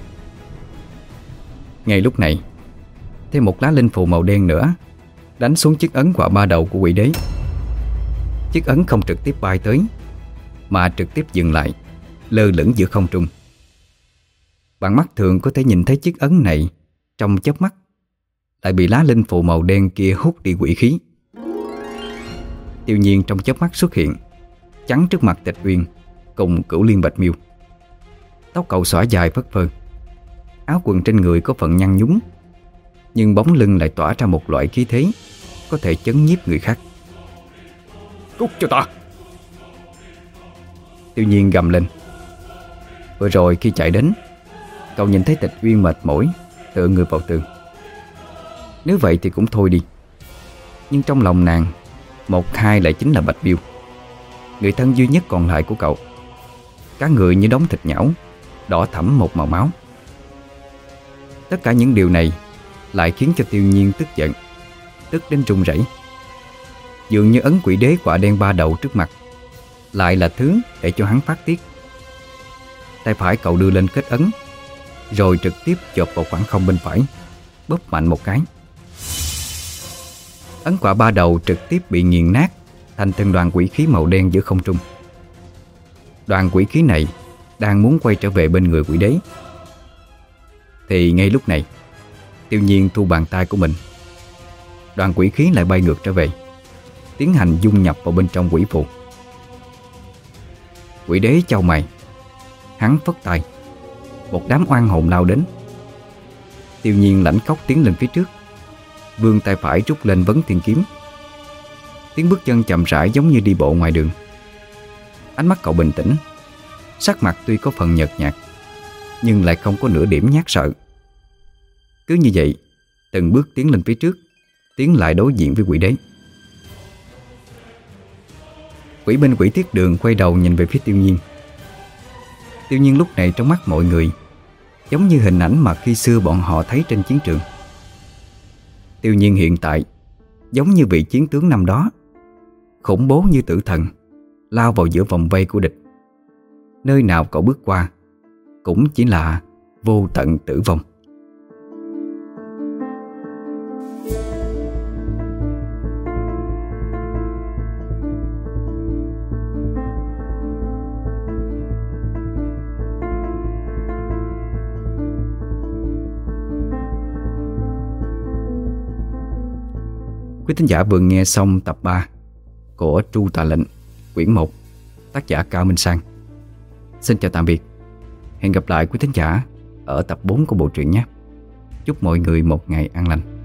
Ngay lúc này, thêm một lá linh phù màu đen nữa đánh xuống chiếc ấn quạ ba đầu của quỷ đế. Chiếc ấn không trực tiếp bay tới, mà trực tiếp dừng lại, lơ lửng giữa không trung. Bằng mắt thường có thể nhìn thấy chiếc ấn này trong chớp mắt lại bị lá linh phù màu đen kia hút đi quỷ khí. Tiêu Nhiên trong chớp mắt xuất hiện, chắn trước mặt Tịch Uyên cùng Cửu Liên Bạch Miêu. Tóc cậu xõa dài phất phơ, áo quần trên người có phần nhăn nhúm, nhưng bóng lưng lại tỏa ra một loại khí thế có thể chấn nhiếp người khác. Cút cho ta! Tiêu Nhiên gầm lên. Vừa rồi khi chạy đến, cậu nhìn thấy Tịch Uyên mệt mỏi tựa người vào tường. Nếu vậy thì cũng thôi đi. Nhưng trong lòng nàng, một hai lại chính là Bạch Biêu, người thân duy nhất còn lại của cậu. Cả người như đống thịt nhão, đỏ thẫm một màu máu. Tất cả những điều này lại khiến cho Tiêu Nhiên tức giận, tức đến run rẩy. Dường như ấn quỷ đế quả đen ba đầu trước mặt lại là thứ để cho hắn phát tiết. Tay phải cậu đưa lên kết ấn, rồi trực tiếp chộp vào khoảng không bên phải, bóp mạnh một cái. Ấn quả ba đầu trực tiếp bị nghiền nát thành từng đoàn quỷ khí màu đen giữa không trung. Đoàn quỷ khí này đang muốn quay trở về bên người quỷ đế. Thì ngay lúc này, Tiêu Nhiên thu bàn tay của mình. Đoàn quỷ khí lại bay ngược trở về, tiến hành dung nhập vào bên trong quỷ phù. Quỷ đế chau mày, hắn phất tay, một đám oan hồn lao đến. Tiêu Nhiên lãnh khốc tiến lên phía trước, vươn tay phải rút lên vấn thiên kiếm. Tiếng bước chân chậm rãi giống như đi bộ ngoài đường. Ánh mắt cậu bình tĩnh, sắc mặt tuy có phần nhợt nhạt, nhưng lại không có nửa điểm nhát sợ. Cứ như vậy, từng bước tiến lên phía trước, tiến lại đối diện với quỷ đế. Quỷ binh Quỷ Thiết Đường quay đầu nhìn về phía Tiêu Nhiên. Tiêu Nhiên lúc này trong mắt mọi người giống như hình ảnh mà khi xưa bọn họ thấy trên chiến trường. Tiêu Nhiên hiện tại giống như vị chiến tướng năm đó, khủng bố như tử thần, lao vào giữa vòng vây của địch. Nơi nào cậu bước qua cũng chỉ là vô tận tử vong. Quý thính giả vừa nghe xong tập ba của Tru Tà Lệnh, quyển một, tác giả Cao Minh Sang. Xin chào tạm biệt. Hẹn gặp lại quý thính giả ở tập bốn của bộ truyện nhé. Chúc mọi người một ngày an lành.